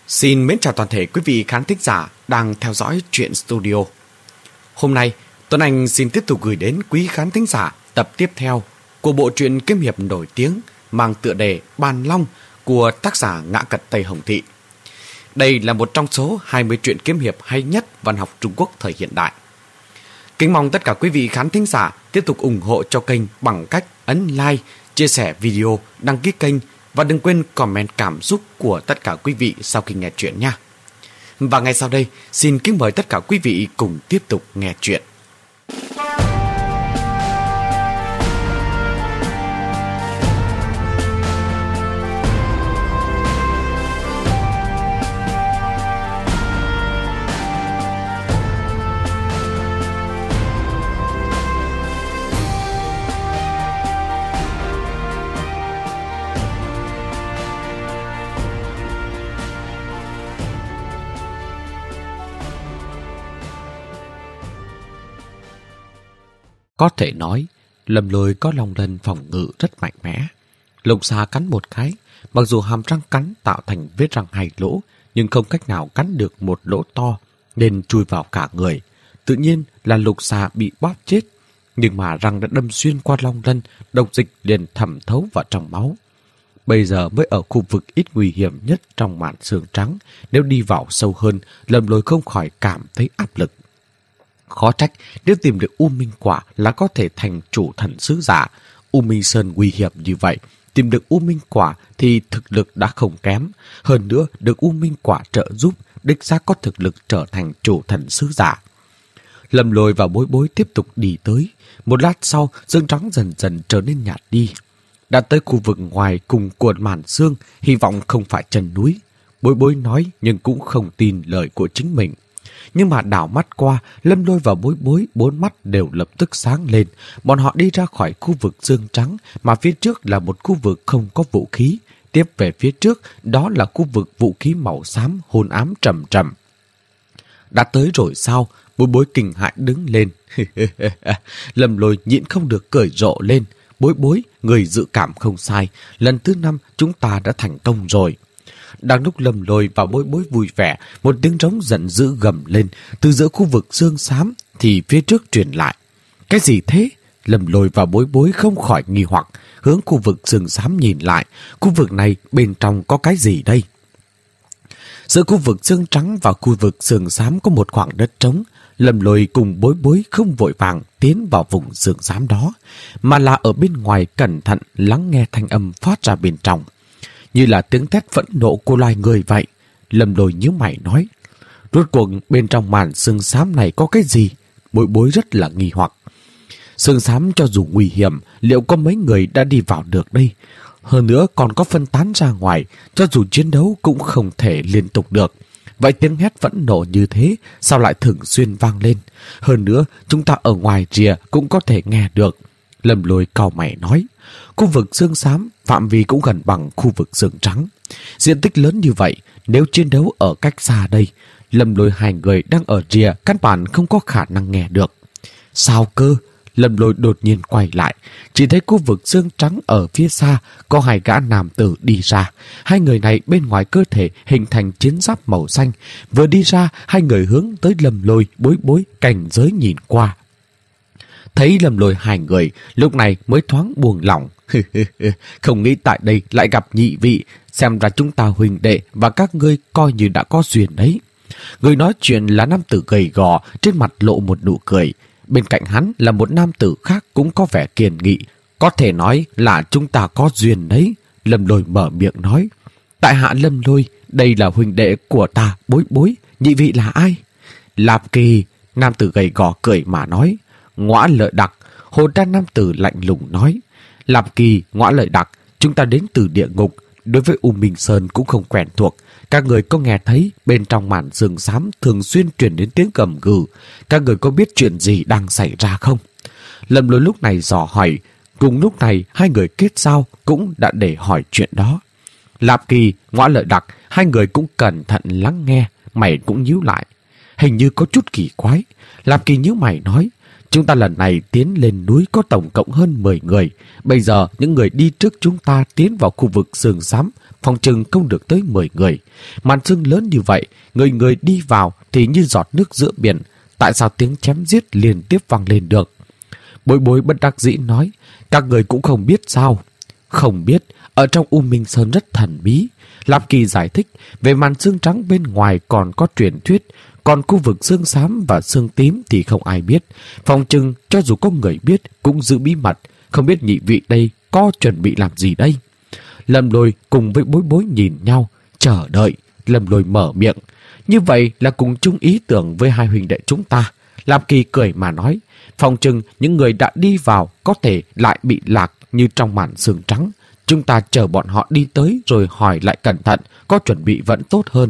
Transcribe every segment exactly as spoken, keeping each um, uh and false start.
Xin mến chào toàn thể quý vị khán thính giả đang theo dõi Truyện Studio. Hôm nay, Tuấn Anh xin tiếp tục gửi đến quý khán thính giả tập tiếp theo của bộ truyện kiếm hiệp nổi tiếng mang tựa đề Bàn Long của tác giả Ngã Cật Tây Hồng Thị. Đây là một trong số hai mươi truyện kiếm hiệp hay nhất văn học Trung Quốc thời hiện đại. Kính mong tất cả quý vị khán thính giả tiếp tục ủng hộ cho kênh bằng cách ấn like, chia sẻ video, đăng ký kênh và đừng quên comment cảm xúc của tất cả quý vị sau khi nghe chuyện nha. Và ngay sau đây, xin kính mời tất cả quý vị cùng tiếp tục nghe chuyện. Có thể nói, Lâm Lôi có long lân phòng ngự rất mạnh mẽ. Lục Xà cắn một cái, mặc dù hàm răng cắn tạo thành vết răng hai lỗ, nhưng không cách nào cắn được một lỗ to, nên chui vào cả người. Tự nhiên là Lục Xà bị bóp chết, nhưng mà răng đã đâm xuyên qua long lân, độc dịch liền thẩm thấu vào trong máu. Bây giờ mới ở khu vực ít nguy hiểm nhất trong màn sương trắng, nếu đi vào sâu hơn, Lâm Lôi không khỏi cảm thấy áp lực. Khó trách nếu tìm được U Minh Quả là có thể thành chủ thần sứ giả. U Minh Sơn nguy hiểm như vậy, tìm được U Minh Quả thì thực lực đã không kém. Hơn nữa được U Minh Quả trợ giúp, đích xác có thực lực trở thành chủ thần sứ giả. Lâm Lôi và Bối Bối tiếp tục đi tới. Một lát sau, sương trắng dần dần trở nên nhạt đi. Đã tới khu vực ngoài cùng cuộn màn sương, hy vọng không phải chân núi. Bối Bối nói nhưng cũng không tin lời của chính mình. Nhưng mà đảo mắt qua, Lâm Lôi và Bối Bối bốn mắt đều lập tức sáng lên. Bọn họ đi ra khỏi khu vực sương trắng, mà phía trước là một khu vực không có vũ khí. Tiếp về phía trước, đó là khu vực vũ khí màu xám hôn ám trầm trầm. Đã tới rồi sao? Bối Bối kinh hãi đứng lên. Lâm Lôi nhịn không được cười rộ lên. Bối Bối, người dự cảm không sai. Lần thứ năm chúng ta đã thành công rồi. Đang lúc Lâm Lôi và Bối Bối vui vẻ, một tiếng trống giận dữ gầm lên từ giữa khu vực sương xám thì phía trước truyền lại. Cái gì thế? Lâm Lôi và Bối Bối không khỏi nghi hoặc, hướng khu vực sương xám nhìn lại. Khu vực này bên trong có cái gì đây? Giữa khu vực sương trắng và khu vực sương xám có một khoảng đất trống. Lâm Lôi cùng Bối Bối không vội vàng tiến vào vùng sương xám đó, mà là ở bên ngoài cẩn thận lắng nghe thanh âm phát ra bên trong, như là tiếng thét phẫn nộ của loài người vậy. Lâm Lôi nhíu mày nói, rốt cuộc bên trong màn sương xám này có cái gì? Bối Bối rất là nghi hoặc. Sương xám cho dù nguy hiểm, liệu có mấy người đã đi vào được đây? Hơn nữa còn có phân tán ra ngoài, cho dù chiến đấu cũng không thể liên tục được. Vậy tiếng hét phẫn nộ như thế sao lại thường xuyên vang lên? Hơn nữa chúng ta ở ngoài rìa cũng có thể nghe được. Lâm Lôi cau mày nói, khu vực sương xám phạm vi cũng gần bằng khu vực sương trắng. Diện tích lớn như vậy, nếu chiến đấu ở cách xa đây, Lâm Lôi hai người đang ở rìa căn bản không có khả năng nghe được. Sao cơ? Lâm Lôi đột nhiên quay lại, chỉ thấy khu vực sương trắng ở phía xa có hai gã nam tử đi ra. Hai người này bên ngoài cơ thể hình thành chiến giáp màu xanh. Vừa đi ra, hai người hướng tới Lâm Lôi, Bối Bối cảnh giới nhìn qua. Thấy Lâm Lôi hai người, lúc này mới thoáng buông lỏng. Không nghĩ tại đây lại gặp nhị vị, xem ra chúng ta huynh đệ và các ngươi coi như đã có duyên đấy. Người nói chuyện là nam tử gầy gò, trên mặt lộ một nụ cười. Bên cạnh hắn là một nam tử khác cũng có vẻ kiên nghị. Có thể nói là chúng ta có duyên đấy. Lâm Lôi mở miệng nói, tại hạ Lâm Lôi, đây là huynh đệ của ta, Bối Bối. Nhị vị là ai? Lạp Kỳ. Nam tử gầy gò cười mà nói. Ngõa Lợi Đặc. Hồn đan nam tử lạnh lùng nói, Lạp Kỳ, Ngõa Lợi Đặc, chúng ta đến từ địa ngục, đối với U Minh Sơn cũng không quen thuộc. Các người có nghe thấy bên trong màn sương xám thường xuyên truyền đến tiếng gầm gừ? Các người có biết chuyện gì đang xảy ra không? Lâm Lôi lúc này dò hỏi. Cùng lúc này hai người kết giao cũng đã để hỏi chuyện đó. Lạp Kỳ, Ngõa Lợi Đặc, hai người cũng cẩn thận lắng nghe, mày cũng nhíu lại. Hình như có chút kỳ quái. Lạp Kỳ nhíu mày nói, chúng ta lần này tiến lên núi có tổng cộng hơn mười người. Bây giờ những người đi trước chúng ta tiến vào khu vực sương xám phòng chừng không được tới mười người. Màn sương lớn như vậy, người người đi vào thì như giọt nước giữa biển. Tại sao tiếng chém giết liên tiếp vang lên được? Bối Bối bất đắc dĩ nói, các người cũng không biết sao? Không biết, ở trong U Minh Sơn rất thần bí. Lam Kỳ giải thích, về màn sương trắng bên ngoài còn có truyền thuyết, còn khu vực xương xám và xương tím thì không ai biết. Phòng chừng cho dù có người biết cũng giữ bí mật. Không biết nhị vị đây có chuẩn bị làm gì đây? Lâm Lôi cùng với Bối Bối nhìn nhau, chờ đợi. Lâm Lôi mở miệng, như vậy là cùng chung ý tưởng với hai huynh đệ chúng ta. Lam Kỳ cười mà nói, phòng chừng những người đã đi vào có thể lại bị lạc như trong màn sương trắng. Chúng ta chờ bọn họ đi tới rồi hỏi lại cẩn thận, có chuẩn bị vẫn tốt hơn.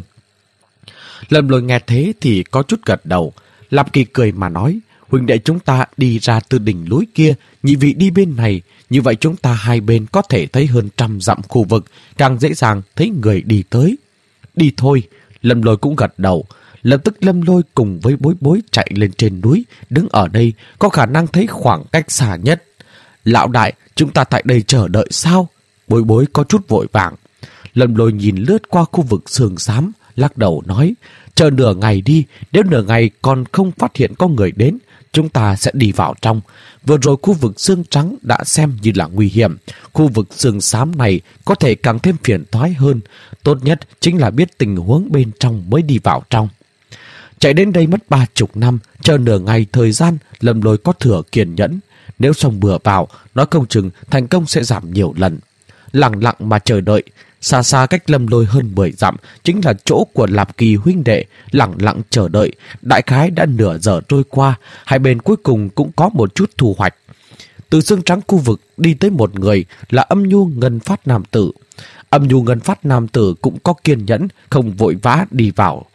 Lâm Lôi nghe thế thì có chút gật đầu. Lam Kỳ cười mà nói, huynh đệ chúng ta đi ra từ đỉnh núi kia, nhị vị đi bên này, như vậy chúng ta hai bên có thể thấy hơn trăm dặm khu vực, càng dễ dàng thấy người đi tới. Đi thôi. Lâm Lôi cũng gật đầu. Lập tức Lâm Lôi cùng với Bối Bối chạy lên trên núi, đứng ở đây có khả năng thấy khoảng cách xa nhất. Lão đại, chúng ta tại đây chờ đợi sao? Bối Bối có chút vội vàng. Lâm Lôi nhìn lướt qua khu vực sương xám, lắc đầu nói, chờ nửa ngày đi, nếu nửa ngày còn không phát hiện có người đến, chúng ta sẽ đi vào trong. Vừa rồi khu vực xương trắng đã xem như là nguy hiểm, khu vực xương xám này có thể càng thêm phiền toái hơn. Tốt nhất chính là biết tình huống bên trong mới đi vào trong. Chạy đến đây mất ba chục năm, chờ nửa ngày thời gian, Lâm Lôi có thừa kiên nhẫn. Nếu xong bừa vào, nói không chừng thành công sẽ giảm nhiều lần. Lặng lặng mà chờ đợi. Xa xa cách Lâm Lôi hơn mười dặm chính là chỗ của Lạp Kỳ huynh đệ. Lặng lặng chờ đợi. Đại khái đã nửa giờ trôi qua, hai bên cuối cùng cũng có một chút thu hoạch. Từ xương trắng khu vực đi tới một người là Âm Nhu Ngân Phát nam tử. Âm Nhu Ngân Phát nam tử cũng có kiên nhẫn, không vội vã đi vào.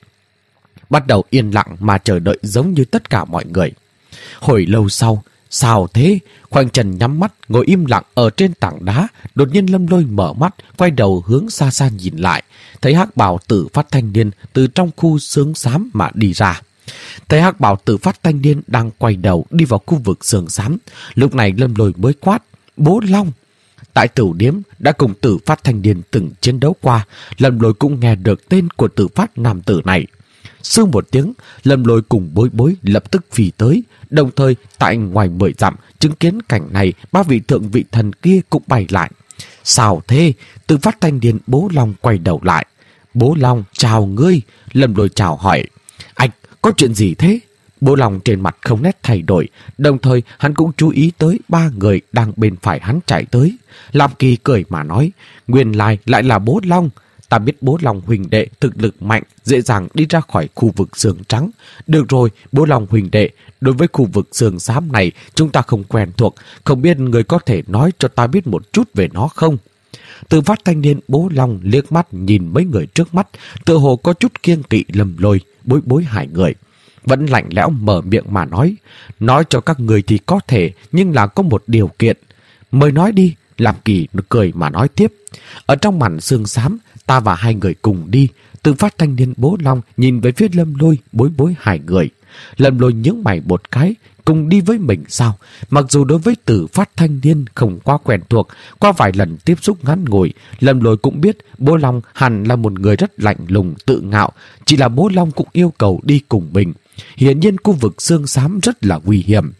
Bắt đầu yên lặng mà chờ đợi giống như tất cả mọi người. Hồi lâu sau, sao thế? Khoanh Trần nhắm mắt, ngồi im lặng ở trên tảng đá. Đột nhiên Lâm Lôi mở mắt, quay đầu hướng xa xa nhìn lại. Thấy hắc bào tử phát thanh niên từ trong khu xương xám mà đi ra. Thấy hắc bào tử phát thanh niên đang quay đầu đi vào khu vực xương xám. Lúc này Lâm Lôi mới quát, Bố Long. Tại Tửu Điếm đã cùng Tử Phát thanh niên từng chiến đấu qua, Lâm Lôi cũng nghe được tên của Tử Phát nam tử này. Sư một tiếng, Lâm Lôi cùng Bối Bối lập tức phi tới, đồng thời tại ngoài mười dặm chứng kiến cảnh này, ba vị thượng vị thần kia cũng bay lại. Sao thế? Tử Phát thanh niên Bố Long quay đầu lại. Bố Long, chào ngươi. Lâm Lôi chào hỏi. Anh, có chuyện gì thế? Bố Long trên mặt không nét thay đổi, đồng thời hắn cũng chú ý tới ba người đang bên phải hắn chạy tới. Lam Kỳ cười mà nói, nguyên lai lại là Bố Long. Ta biết Bố Long huynh đệ thực lực mạnh, dễ dàng đi ra khỏi khu vực xương trắng. Được rồi, Bố Long huynh đệ, đối với khu vực xương xám này chúng ta không quen thuộc, không biết người có thể nói cho ta biết một chút về nó không? Tử Phát thanh niên Bố Long liếc mắt nhìn mấy người trước mắt, tựa hồ có chút kiêng kỵ Lâm Lôi, Bối Bối hai người. Vẫn lạnh lẽo mở miệng mà nói, nói cho các người thì có thể, nhưng là có một điều kiện. Mời nói đi. Lam Kỳ cười mà nói tiếp. Ở trong màn sương xám, ta và hai người cùng đi. Tử Phát thanh niên Bố Long nhìn về phía Lâm Lôi, Bối Bối hai người. Lâm Lôi nhướng mày một cái, cùng đi với mình sao? Mặc dù đối với Tử Phát thanh niên không quá quen thuộc, qua vài lần tiếp xúc ngắn ngủi, Lâm Lôi cũng biết Bố Long hẳn là một người rất lạnh lùng, tự ngạo. Chỉ là Bố Long cũng yêu cầu đi cùng mình. Hiển nhiên khu vực xương xám rất là nguy hiểm.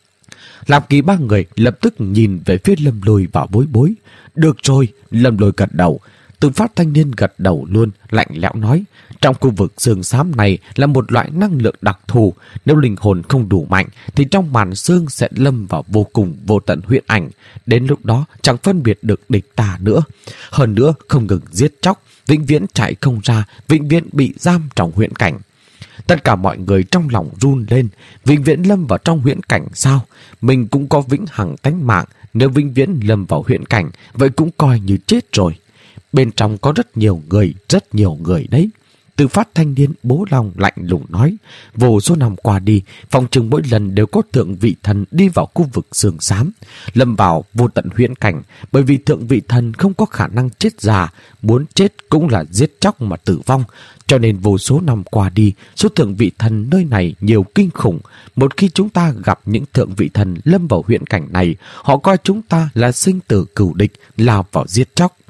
Làm Kỳ ba người lập tức nhìn về phía Lâm Lôi và Bối Bối. Được rồi, Lâm Lôi gật đầu. Tử Phát thanh niên gật đầu luôn, lạnh lẽo nói, trong khu vực xương xám này là một loại năng lượng đặc thù. Nếu linh hồn không đủ mạnh thì trong màn xương sẽ lâm vào vô cùng vô tận huyễn ảnh. Đến lúc đó chẳng phân biệt được địch tà nữa. Hơn nữa không ngừng giết chóc, vĩnh viễn chạy không ra, vĩnh viễn bị giam trong huyễn cảnh. Tất cả mọi người trong lòng run lên. Vĩnh viễn lâm vào trong huyễn cảnh sao? Mình cũng có vĩnh hằng tánh mạng. Nếu vĩnh viễn lâm vào huyễn cảnh, vậy cũng coi như chết rồi. Bên trong có rất nhiều người, rất nhiều người đấy. Tử Phát thanh niên Bố Long lạnh lùng nói, vô số năm qua đi, phòng chừng mỗi lần đều có thượng vị thần đi vào khu vực xương xám, lâm vào vô tận huyễn cảnh, bởi vì thượng vị thần không có khả năng chết già, muốn chết cũng là giết chóc mà tử vong, cho nên vô số năm qua đi, số thượng vị thần nơi này nhiều kinh khủng. Một khi chúng ta gặp những thượng vị thần lâm vào huyễn cảnh này, họ coi chúng ta là sinh tử cừu địch, lao vào giết chóc.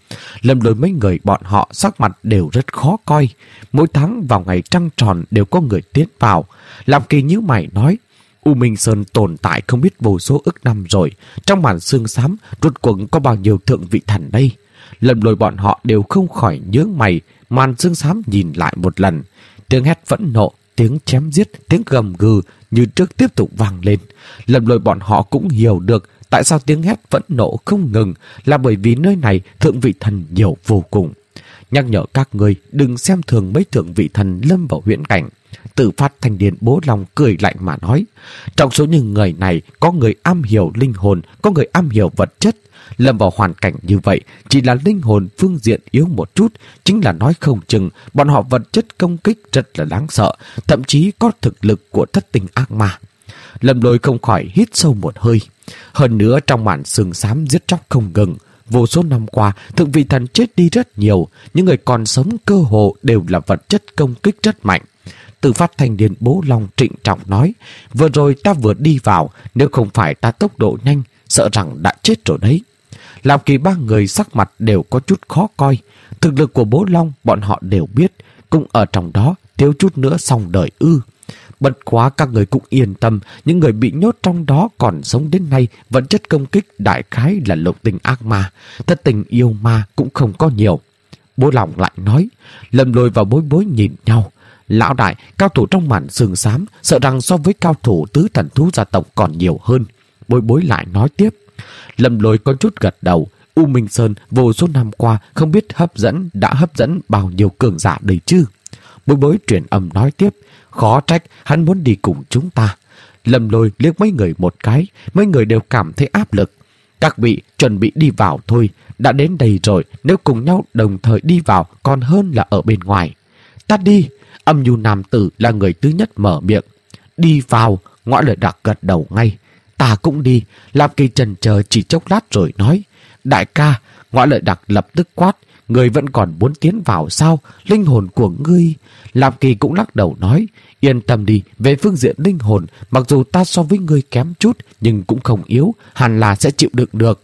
Lâm Lôi mấy người bọn họ sắc mặt đều rất khó coi. Mỗi tháng vào ngày trăng tròn đều có người tiến vào. Làm Kỳ nhíu mày nói, U Minh Sơn tồn tại không biết vô số ức năm rồi. Trong màn sương xám, rốt cuộc có bao nhiêu thượng vị thần đây? Lâm Lôi bọn họ đều không khỏi nhướng mày, màn sương xám nhìn lại một lần. Tiếng hét phẫn nộ, tiếng chém giết, tiếng gầm gừ như trước tiếp tục vang lên. Lâm Lôi bọn họ cũng hiểu được tại sao tiếng hét phẫn nộ không ngừng, là bởi vì nơi này thượng vị thần nhiều vô cùng. Nhắc nhở các người đừng xem thường mấy thượng vị thần lâm vào huyễn cảnh. Tự Phát Thanh Điền Bố Long cười lạnh mà nói, trong số những người này có người am hiểu linh hồn, có người am hiểu vật chất. Lâm vào hoàn cảnh như vậy, chỉ là linh hồn phương diện yếu một chút, chính là nói không chừng bọn họ vật chất công kích rất là đáng sợ, thậm chí có thực lực của thất tình ác ma. Lâm Lôi không khỏi hít sâu một hơi. Hơn nữa trong màn sương xám giết chóc không ngừng, vô số năm qua thượng vị thần chết đi rất nhiều, những người còn sống cơ hồ đều là vật chất công kích rất mạnh. Tự Phát Thanh Điền Bố Long trịnh trọng nói, vừa rồi ta vừa đi vào, nếu không phải ta tốc độ nhanh, sợ rằng đã chết rồi đấy. Làm Kỳ ba người sắc mặt đều có chút khó coi. Thực lực của Bố Long bọn họ đều biết, cũng ở trong đó thiếu chút nữa xong đời ư. Bất quá các người cũng yên tâm, những người bị nhốt trong đó còn sống đến nay, vật chất công kích đại khái là lục tình ác ma, thất tình yêu ma cũng không có nhiều. Bố Long lại nói. Lâm Lôi và Bối Bối nhìn nhau. Lão đại, cao thủ trong màn sương xám, sợ rằng so với cao thủ tứ thần thú gia tộc còn nhiều hơn. Bối Bối lại nói tiếp. Lâm Lôi có chút gật đầu. U Minh Sơn vô số năm qua không biết hấp dẫn đã hấp dẫn bao nhiêu cường giả đầy chứ. Bối Bối truyền âm nói tiếp. Khó trách hắn muốn đi cùng chúng ta. Lâm Lôi liếc mấy người một cái, mấy người đều cảm thấy áp lực. Các vị chuẩn bị đi vào thôi, đã đến đây rồi, nếu cùng nhau đồng thời đi vào còn hơn là ở bên ngoài. Ta đi. Âm nhu nam tử là người thứ nhất mở miệng. Đi vào. Ngõ Lợi Đặc gật đầu ngay. Ta cũng đi. Làm Kỳ chần chờ chỉ chốc lát rồi nói. Đại ca. Ngõ Lợi Đặc lập tức quát. Người vẫn còn muốn tiến vào sao? Linh hồn của ngươi. Làm Kỳ cũng lắc đầu nói. Yên tâm đi. Về phương diện linh hồn, mặc dù ta so với ngươi kém chút, nhưng cũng không yếu, hẳn là sẽ chịu đựng được.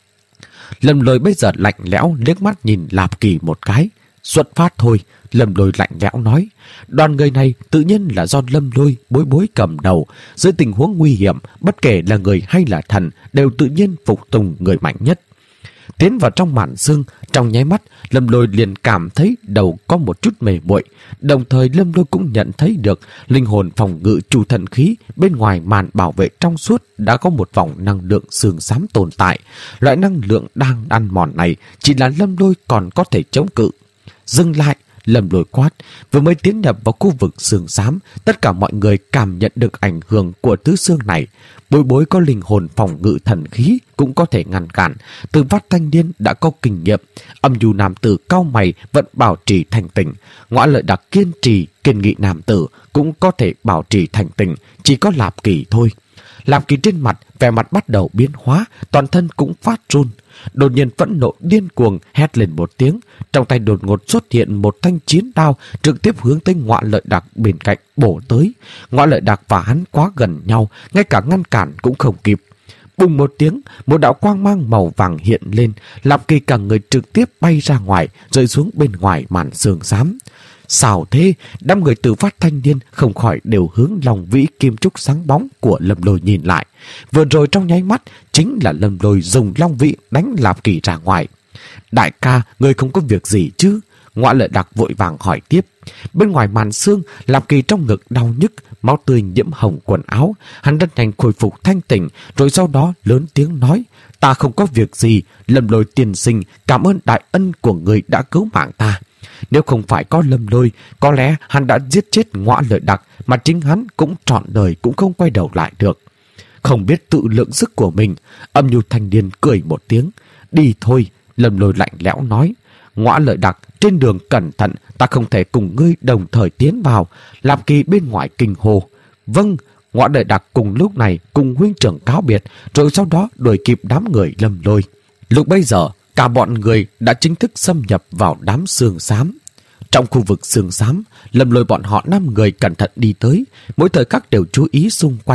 Lâm Lôi bây giờ lạnh lẽo liếc mắt nhìn Lạp Kỳ một cái. Xuất phát thôi. Lâm Lôi lạnh lẽo nói. Đoàn người này tự nhiên là do Lâm Lôi Bối Bối cầm đầu. Dưới tình huống nguy hiểm, bất kể là người hay là thần, đều tự nhiên phục tùng người mạnh nhất. Tiến vào trong màn sương, trong nháy mắt, Lâm Lôi liền cảm thấy đầu có một chút mề muội. Đồng thời Lâm Lôi cũng nhận thấy được linh hồn phòng ngự chủ thần khí bên ngoài màn bảo vệ trong suốt đã có một vòng năng lượng sương xám tồn tại. Loại năng lượng đang ăn mòn này chỉ là Lâm Lôi còn có thể chống cự. Dừng lại. Lâm Lôi quát. Vừa mới tiến nhập vào khu vực sương xám, tất cả mọi người cảm nhận được ảnh hưởng của thứ xương này. Bối Bối có linh hồn phòng ngự thần khí cũng có thể ngăn cản. Tự Phát Thanh Điên đã có kinh nghiệm. Âm nhu nam tử cao mày vẫn bảo trì thành tỉnh. Ngõ Lợi Đặc kiên trì kiên nghị nam tử cũng có thể bảo trì thành tỉnh. Chỉ có Lạp Kỳ thôi. Lạp Kỳ trên mặt vẻ mặt bắt đầu biến hóa, toàn thân cũng phát run. Đột nhiên phẫn nộ điên cuồng hét lên một tiếng, trong tay đột ngột xuất hiện một thanh chiến đao trực tiếp hướng tới Ngõ Lợi Đặc bên cạnh bổ tới. Ngõ Lợi Đặc và hắn quá gần nhau, ngay cả ngăn cản cũng không kịp. Bùng một tiếng, một đạo quang mang màu vàng hiện lên, Lạp Kỳ cả người trực tiếp bay ra ngoài, rơi xuống bên ngoài màn sương xám. Sao thế? Đám người Tự Phát Thanh Niên không khỏi đều hướng Long Vĩ kim trúc sáng bóng của Lâm Lôi nhìn lại. Vừa rồi trong nháy mắt chính là Lâm Lôi dùng Long Vĩ đánh Lạp Kỳ ra ngoài. Đại ca, người không có việc gì chứ? Ngõ Lợi Đặc vội vàng hỏi tiếp. Bên ngoài màn sương, Lạp Kỳ trong ngực đau nhức, máu tươi nhiễm hồng quần áo. Hắn rất nhanh khôi phục thanh tỉnh, rồi sau đó lớn tiếng nói. Ta không có việc gì, Lâm Lôi tiên sinh, cảm ơn đại ân của người đã cứu mạng ta. Nếu không phải có Lâm Lôi, có lẽ hắn đã giết chết Ngõ Lợi Đặc, mà chính hắn cũng trọn đời cũng không quay đầu lại được. Không biết tự lượng sức của mình, Âm nhu thanh niên cười một tiếng. Đi thôi. Lâm Lôi lạnh lẽo nói. Ngõ Lợi Đặc, trên đường cẩn thận, ta không thể cùng ngươi đồng thời tiến vào. Lạp Kỳ bên ngoài kinh hô. Vâng. Ngõ Lợi Đặc cùng lúc này cùng huynh trưởng cáo biệt, rồi sau đó đuổi kịp đám người Lâm Lôi. Lúc bây giờ, cả bọn người đã chính thức xâm nhập vào đám sương xám. Trong khu vực sương xám, Lâm Lôi bọn họ năm người cẩn thận đi tới, mỗi thời khắc đều chú ý xung quanh.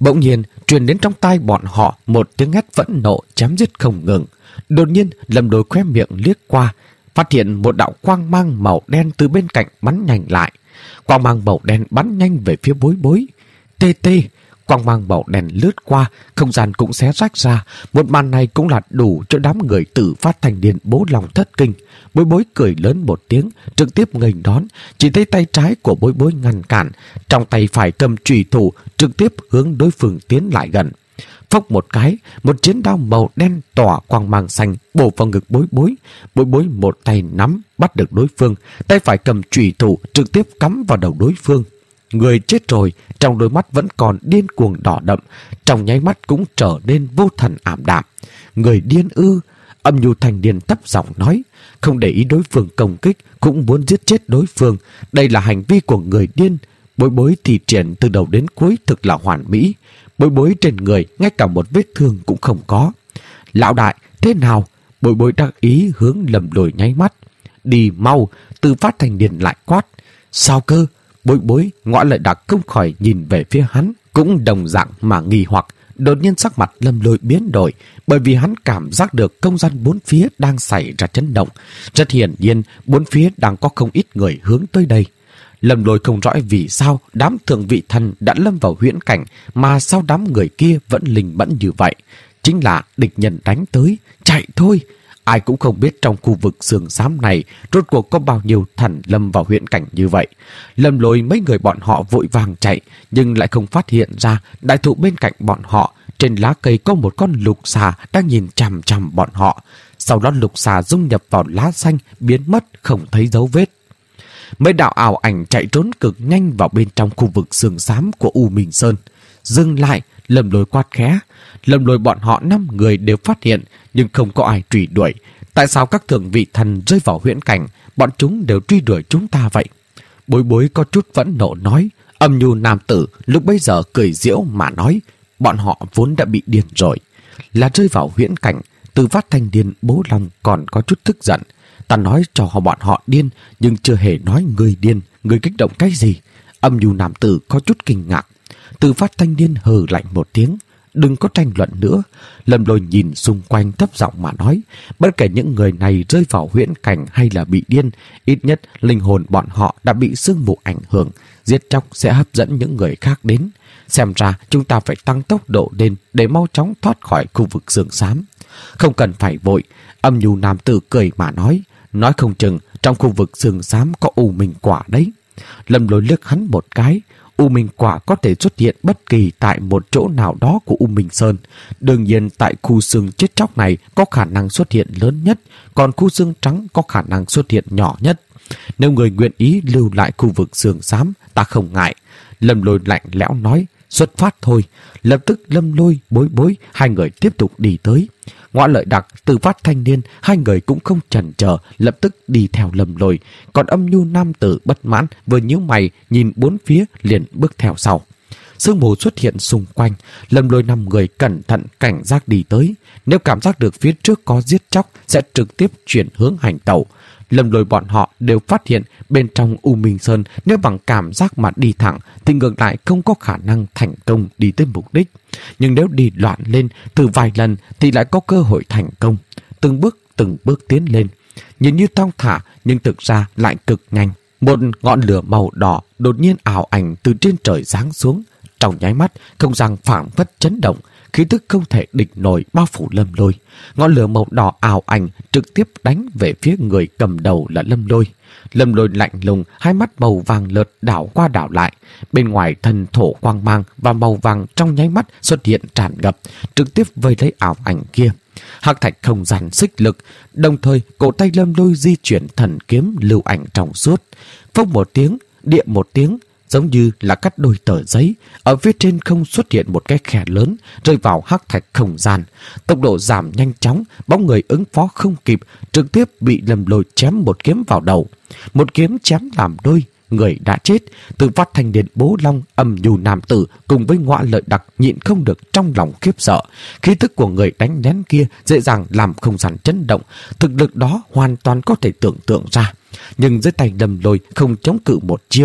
Bỗng nhiên truyền đến trong tai bọn họ một tiếng hét phẫn nộ chém giết không ngừng. Đột nhiên Lâm Lôi khóe miệng liếc qua, phát hiện một đạo quang mang màu đen từ bên cạnh bắn nhanh lại. Quang mang màu đen bắn nhanh về phía Bối Bối. Tê tê, quang mang màu đen lướt qua, không gian cũng xé rách ra. Một màn này cũng là đủ cho đám người Tử Phát Thanh Niên bố lòng thất kinh. Bối Bối cười lớn một tiếng, trực tiếp nghênh đón. Chỉ thấy tay trái của Bối Bối ngăn cản, trong tay phải cầm chùy thủ, trực tiếp hướng đối phương tiến lại gần. Phốc một cái, một chiến đao màu đen tỏa quang mang xanh bổ vào ngực Bối Bối. Bối Bối một tay nắm bắt được đối phương, tay phải cầm chùy thủ trực tiếp cắm vào đầu đối phương. Người chết rồi, trong đôi mắt vẫn còn điên cuồng đỏ đậm, trong nháy mắt cũng trở nên vô thần ảm đạm. Người điên ư? Âm nhu thanh niên thấp giọng nói, không để ý đối phương công kích, cũng muốn giết chết đối phương. Đây là hành vi của người điên. Bối Bối thì triển từ đầu đến cuối thực là hoàn mỹ. Bối Bối trên người ngay cả một vết thương cũng không có. Lão đại, thế nào? Bối Bối đắc ý hướng Lâm Lôi nháy mắt. Đi mau, Tử Phát Thanh Niên lại quát. Sao cơ? Bối Bối Ngõ Lợi Đặc không khỏi nhìn về phía hắn, cũng đồng dạng mà nghi hoặc. Đột nhiên sắc mặt Lâm Lôi biến đổi, bởi vì hắn cảm giác được không gian bốn phía đang xảy ra chấn động. Rất hiển nhiên, bốn phía đang có không ít người hướng tới đây. Lâm Lôi không rõ vì sao đám thượng vị thần đã lâm vào huyễn cảnh, mà sao đám người kia vẫn linh mẫn như vậy. Chính là địch nhân đánh tới, chạy thôi. Ai cũng không biết trong khu vực sương xám này rốt cuộc có bao nhiêu thần lâm vào huyễn cảnh như vậy. Lâm Lôi mấy người bọn họ vội vàng chạy, nhưng lại không phát hiện ra đại thụ bên cạnh bọn họ, trên lá cây có một con lục xà đang nhìn chằm chằm bọn họ. Sau đó lục xà dung nhập vào lá xanh, biến mất không thấy dấu vết. Mấy đạo ảo ảnh chạy trốn cực nhanh vào bên trong khu vực sương xám của U Minh Sơn. Dừng lại, Lâm Lôi quát khẽ. Lâm Lôi bọn họ năm người đều phát hiện, nhưng không có ai truy đuổi. Tại sao các thượng vị thần rơi vào huyễn cảnh, bọn chúng đều truy đuổi chúng ta vậy? Bối Bối có chút phẫn nộ nói. Âm nhu nam tử lúc bấy giờ cười giễu mà nói, bọn họ vốn đã bị điên rồi. Là rơi vào huyễn cảnh. Tử Phát Thanh Niên bố lòng còn có chút tức giận. Ta nói cho họ bọn họ điên, nhưng chưa hề nói người điên. Người kích động cái gì? Âm nhu nam tử có chút kinh ngạc. Tử Phát Thanh Niên hừ lạnh một tiếng. Đừng có tranh luận nữa. Lâm Lôi nhìn xung quanh thấp giọng mà nói, bất kể những người này rơi vào huyễn cảnh hay là bị điên, ít nhất linh hồn bọn họ đã bị sương mù ảnh hưởng, giết chóc sẽ hấp dẫn những người khác đến. Xem ra chúng ta phải tăng tốc độ lên để mau chóng thoát khỏi khu vực sương xám. Không cần phải vội. Âm nhu nam tử cười mà nói, nói không chừng trong khu vực sương xám có U Minh Quả đấy. Lâm Lôi liếc hắn một cái. U Minh Quả có thể xuất hiện bất kỳ tại một chỗ nào đó của U Minh Sơn. Đương nhiên tại khu xương chết chóc này có khả năng xuất hiện lớn nhất, còn khu xương trắng có khả năng xuất hiện nhỏ nhất. Nếu người nguyện ý lưu lại khu vực sương xám, ta không ngại. Lâm Lôi lạnh lẽo nói, xuất phát thôi. Lập tức Lâm Lôi, Bối Bối, hai người tiếp tục đi tới. Ngõ Lợi Đặc, Tử Phát Thanh Niên, hai người cũng không chần chờ, lập tức đi theo Lâm Lôi. Còn âm nhu nam tử bất mãn vừa nhíu mày nhìn bốn phía liền bước theo sau. Sương mù xuất hiện xung quanh. Lâm Lôi năm người cẩn thận cảnh giác đi tới. Nếu cảm giác được phía trước có giết chóc sẽ trực tiếp chuyển hướng hành tẩu. Lâm Lôi bọn họ đều phát hiện bên trong U Minh Sơn nếu bằng cảm giác mà đi thẳng thì ngược lại không có khả năng thành công đi tới mục đích. Nhưng nếu đi loạn lên từ vài lần thì lại có cơ hội thành công. Từng bước từng bước tiến lên, nhìn như thong thả nhưng thực ra lại cực nhanh. Một ngọn lửa màu đỏ đột nhiên ảo ảnh từ trên trời giáng xuống. Trong nháy mắt, không gian phảng phất chấn động, khí tức không thể địch nổi bao phủ Lâm Lôi. Ngọn lửa màu đỏ ảo ảnh trực tiếp đánh về phía người cầm đầu là Lâm Lôi. Lâm Lôi lạnh lùng, hai mắt màu vàng lợt đảo qua đảo lại. Bên ngoài thần thổ quang mang và màu vàng trong nháy mắt xuất hiện tràn ngập, trực tiếp vây lấy ảo ảnh kia. Hắc thạch không gian xích lực, đồng thời cổ tay Lâm Lôi di chuyển thần kiếm lưu ảnh trong suốt. Phốc một tiếng, địa một tiếng, giống như là cắt đôi tờ giấy. Ở phía trên không xuất hiện một cái khe lớn, rơi vào hắc thạch không gian. Tốc độ giảm nhanh chóng, bóng người ứng phó không kịp, trực tiếp bị Lâm Lôi chém một kiếm vào đầu. Một kiếm chém làm đôi, người đã chết. Tử Phát Thanh Niên bố long, âm nhu nam tử cùng với Ngõ Lợi Đặc nhịn không được trong lòng khiếp sợ. Khí tức của người đánh lén kia dễ dàng làm không gian chấn động, thực lực đó hoàn toàn có thể tưởng tượng ra. Nhưng dưới tay Lâm Lôi không chống cự một chiêu.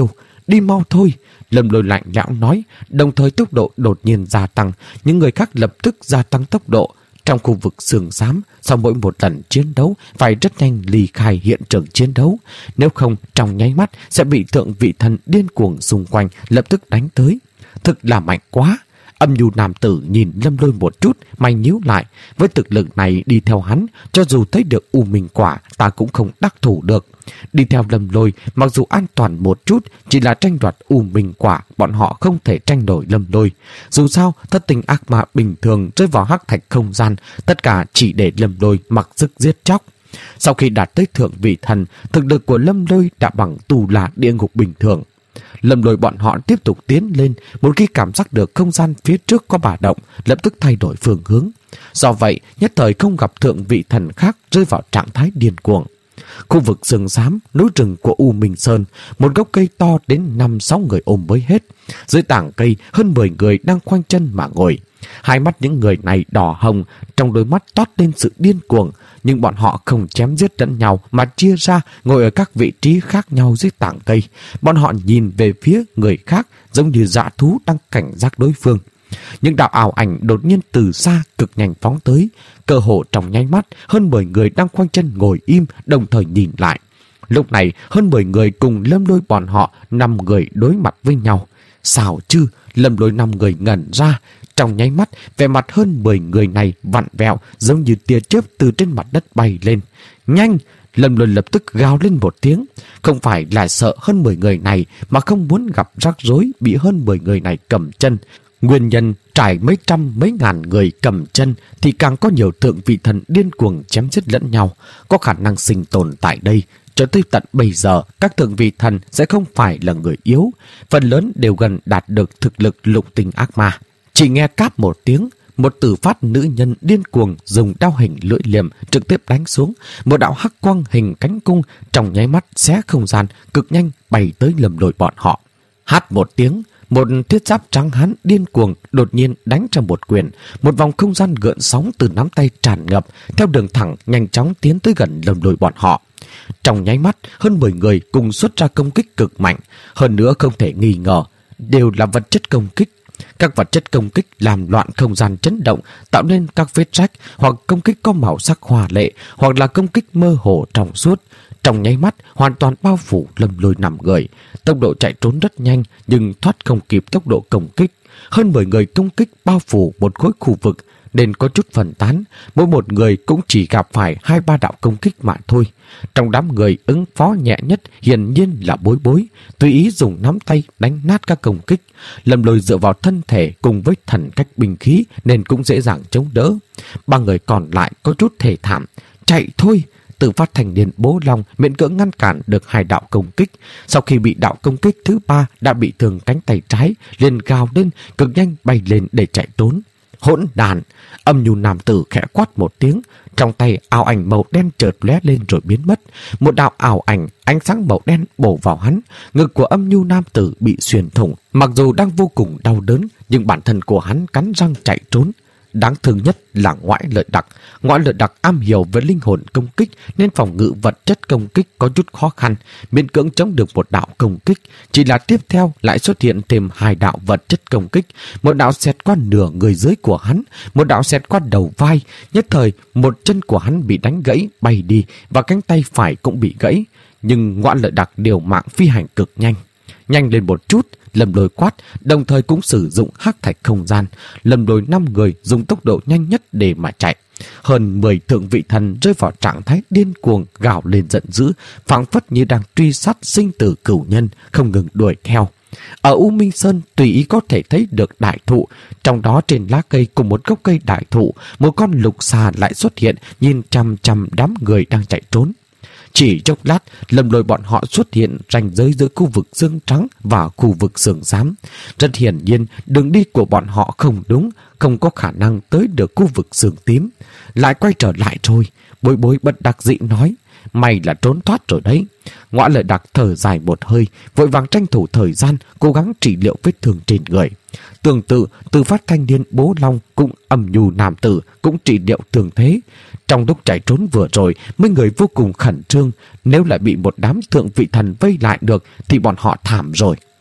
đi mau thôi. Lâm Lôi lạnh lẽo nói, đồng thời tốc độ đột nhiên gia tăng. Những người khác lập tức gia tăng tốc độ. Trong khu vực sương xám, sau mỗi một lần chiến đấu phải rất nhanh ly khai hiện trường chiến đấu. Nếu không, trong nháy mắt sẽ bị thượng vị thần điên cuồng xung quanh lập tức đánh tới. Thực là mạnh quá. Âm nhu nam tử nhìn Lâm Lôi một chút, mày nhíu lại. Với thực lực này đi theo hắn, cho dù thấy được U Minh Quả, ta cũng không đắc thủ được. Đi theo Lâm Lôi, mặc dù an toàn một chút, chỉ là tranh đoạt U Minh Quả, bọn họ không thể tranh đổi Lâm Lôi. Dù sao, thất tình ác ma bình thường rơi vào hắc thạch không gian, tất cả chỉ để Lâm Lôi mặc sức giết chóc. Sau khi đạt tới thượng vị thần, thực lực của Lâm Lôi đã bằng tù là địa ngục bình thường. Lâm Lôi bọn họ tiếp tục tiến lên, một khi cảm giác được không gian phía trước có bà động, lập tức thay đổi phương hướng. Do vậy, nhất thời không gặp thượng vị thần khác rơi vào trạng thái điên cuồng. Khu vực sương xám, núi rừng của U Minh Sơn, một gốc cây to đến năm sáu người ôm mới hết. Dưới tảng cây, hơn mười người đang khoanh chân mà ngồi. Hai mắt những người này đỏ hồng, trong đôi mắt toát lên sự điên cuồng, nhưng bọn họ không chém giết lẫn nhau mà chia ra ngồi ở các vị trí khác nhau dưới tảng cây. Bọn họ nhìn về phía người khác giống như dã thú đang cảnh giác đối phương. Những đạo ảo ảnh đột nhiên từ xa cực nhanh phóng tới, cơ hồ trong nháy mắt, hơn mười người đang khoanh chân ngồi im đồng thời nhìn lại. Lúc này, hơn mười người cùng Lâm Lôi bọn họ năm người đối mặt với nhau. Sao chứ? Lâm Lôi năm người ngẩn ra. Trong nháy mắt, vẻ mặt hơn mười người này vặn vẹo giống như tia chớp từ trên mặt đất bay lên. Nhanh! Lâm Lôi lập tức gào lên một tiếng. Không phải là sợ hơn mười người này mà không muốn gặp rắc rối bị hơn mười người này cầm chân. Nguyên nhân trải mấy trăm mấy ngàn người cầm chân thì càng có nhiều thượng vị thần điên cuồng chém giết lẫn nhau, có khả năng sinh tồn tại đây. Cho tới tận bây giờ, các thượng vị thần sẽ không phải là người yếu, phần lớn đều gần đạt được thực lực lục tinh ác ma. Chỉ nghe cáp một tiếng, một tử phát nữ nhân điên cuồng dùng đao hình lưỡi liềm trực tiếp đánh xuống, một đạo hắc quang hình cánh cung trong nháy mắt xé không gian cực nhanh bay tới Lâm Lôi bọn họ. Hát một tiếng, một thiết giáp trắng hán điên cuồng đột nhiên đánh ra một quyền, một vòng không gian gợn sóng từ nắm tay tràn ngập theo đường thẳng nhanh chóng tiến tới gần Lâm Lôi bọn họ. Trong nháy mắt, hơn mười người cùng xuất ra công kích cực mạnh, hơn nữa không thể nghi ngờ đều là vật chất công kích. Các vật chất công kích làm loạn không gian chấn động, tạo nên các vết rách, hoặc công kích có màu sắc hoa lệ, hoặc là công kích mơ hồ trong suốt. Trong nháy mắt, hoàn toàn bao phủ Lâm Lôi năm người. Tốc độ chạy trốn rất nhanh, nhưng thoát không kịp tốc độ công kích. Hơn mười người công kích bao phủ một khối khu vực, nên có chút phân tán. Mỗi một người cũng chỉ gặp phải hai ba đạo công kích mà thôi. Trong đám người ứng phó nhẹ nhất hiển nhiên là Bối Bối, tùy ý dùng nắm tay đánh nát các công kích. Lâm Lôi dựa vào thân thể cùng với thần cách binh khí nên cũng dễ dàng chống đỡ. Ba người còn lại có chút thể thảm. Chạy thôi! Từ phát thành niên Bố Long miễn cưỡng ngăn cản được hai đạo công kích. Sau khi bị đạo công kích thứ ba đã bị thương cánh tay trái, liền gào lên cực nhanh bay lên để chạy trốn. Hỗn đàn! Âm nhu nam tử khẽ quát một tiếng, trong tay ảo ảnh màu đen chợt lóe lên rồi biến mất. Một đạo ảo ảnh ánh sáng màu đen bổ vào hắn, ngực của âm nhu nam tử bị xuyên thủng. Mặc dù đang vô cùng đau đớn, nhưng bản thân của hắn cắn răng chạy trốn. Đáng thương nhất là Ngoại Lợi Đặc. Ngoại Lợi Đặc am hiểu về linh hồn công kích nên phòng ngự vật chất công kích có chút khó khăn, miễn cưỡng chống được một đạo công kích. Chỉ là tiếp theo lại xuất hiện thêm hai đạo vật chất công kích, một đạo xẹt qua nửa người dưới của hắn, một đạo xẹt qua đầu vai. Nhất thời một chân của hắn bị đánh gãy bay đi và cánh tay phải cũng bị gãy. Nhưng Ngoại Lợi Đặc điều mạng phi hành cực nhanh. Nhanh lên một chút! Lâm Lôi quát, đồng thời cũng sử dụng hắc thạch không gian. Lâm Lôi năm người dùng tốc độ nhanh nhất để mà chạy. Hơn mười thượng vị thần rơi vào trạng thái điên cuồng gào lên giận dữ, phảng phất như đang truy sát sinh tử cửu nhân, không ngừng đuổi theo. Ở U Minh Sơn tùy ý có thể thấy được đại thụ, trong đó trên lá cây cùng một gốc cây đại thụ, một con lục xà lại xuất hiện nhìn chằm chằm đám người đang chạy trốn. Chỉ chốc lát, Lâm Lôi bọn họ xuất hiện ranh giới giữa khu vực xương trắng và khu vực sương xám. Rất hiển nhiên, đường đi của bọn họ không đúng, không có khả năng tới được khu vực sương tím. Lại quay trở lại rồi, Bối Bối bất đắc dĩ nói, mày là trốn thoát rồi đấy. Ngoại Lợi Đặc thở dài một hơi, vội vàng tranh thủ thời gian, cố gắng trị liệu vết thương trên người. Tương tự, từ phát thanh niên Bố Long cũng âm nhu nam tử cũng trị liệu thương thế. Trong lúc chạy trốn vừa rồi, mấy người vô cùng khẩn trương, nếu lại bị một đám thượng vị thần vây lại được thì bọn họ thảm rồi.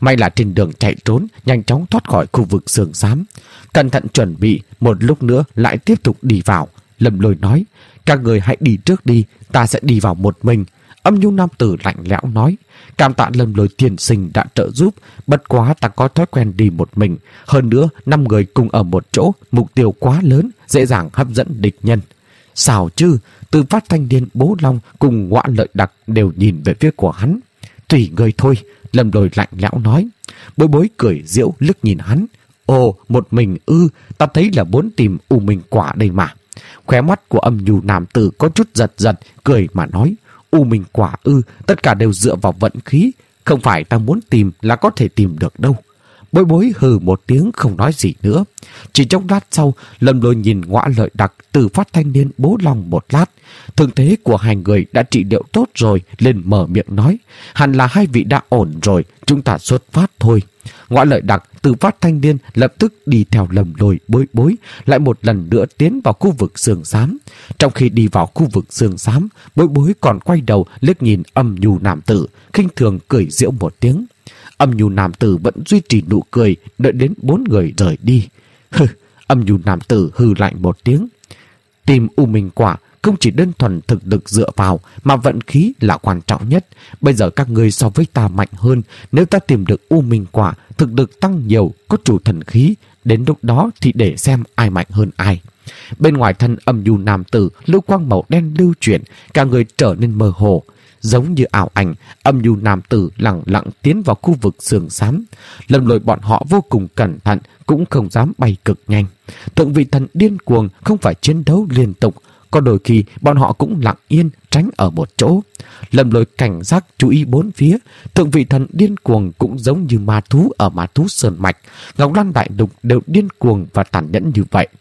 May là trên đường chạy trốn, nhanh chóng thoát khỏi khu vực xương xám. Cẩn thận chuẩn bị, một lúc nữa lại tiếp tục đi vào. Lâm Lôi nói, các người hãy đi trước đi, ta sẽ đi vào một mình. Âm nhu nam tử lạnh lẽo nói, cảm tạ Lâm Lôi tiên sinh đã trợ giúp, bất quá ta có thói quen đi một mình. Hơn nữa, năm người cùng ở một chỗ, mục tiêu quá lớn, dễ dàng hấp dẫn địch nhân. Sao chứ? Từ Phát thanh niên Bố Long cùng Ngọa Lợi Đặc đều nhìn về phía của hắn. Tùy người thôi, Lâm Lôi lạnh lẽo nói. Bối Bối cười giễu liếc nhìn hắn. Ồ, một mình ư, ta thấy là muốn tìm U Minh Quả đây mà. Khóe mắt của âm nhu nam tử có chút giật giật, cười mà nói. U Minh Quả ư, tất cả đều dựa vào vận khí, không phải ta muốn tìm là có thể tìm được đâu. Bối Bối hừ một tiếng không nói gì nữa. Chỉ trong lát sau, Lâm Lôi nhìn Ngọa Lợi Đặc, Từ Phát thanh niên Bố Long một lát. Thương thế của hai người đã trị liệu tốt rồi, lên mở miệng nói. Hẳn là hai vị đã ổn rồi, chúng ta xuất phát thôi. Ngọa Lợi Đặc, Từ Phát thanh niên lập tức đi theo Lâm Lôi, Bối Bối, lại một lần nữa tiến vào khu vực xương xám. Trong khi đi vào khu vực xương xám, Bối Bối còn quay đầu liếc nhìn âm nhu nam tử, khinh thường cười giễu một tiếng. Âm nhu nam tử vẫn duy trì nụ cười, đợi đến bốn người rời đi. Hừ, âm nhu nam tử hừ lạnh một tiếng. Tìm U Minh Quả không chỉ đơn thuần thực lực dựa vào, mà vận khí là quan trọng nhất. Bây giờ các ngươi so với ta mạnh hơn, nếu ta tìm được U Minh Quả, thực lực tăng nhiều, có chủ thần khí, đến lúc đó thì để xem ai mạnh hơn ai. Bên ngoài thân âm nhu nam tử, lưu quang màu đen lưu chuyển, cả người trở nên mơ hồ. Giống như ảo ảnh, âm nhu nam tử lặng lặng tiến vào khu vực xương xám. Lâm Lôi bọn họ vô cùng cẩn thận, cũng không dám bay cực nhanh. Thượng vị thần điên cuồng không phải chiến đấu liên tục, có đôi khi bọn họ cũng lặng yên tránh ở một chỗ. Lâm Lôi cảnh giác chú ý bốn phía. Thượng vị thần điên cuồng cũng giống như ma thú ở Ma Thú Sơn Mạch. Ngọc Lan Đại Lục đều điên cuồng và tàn nhẫn như vậy.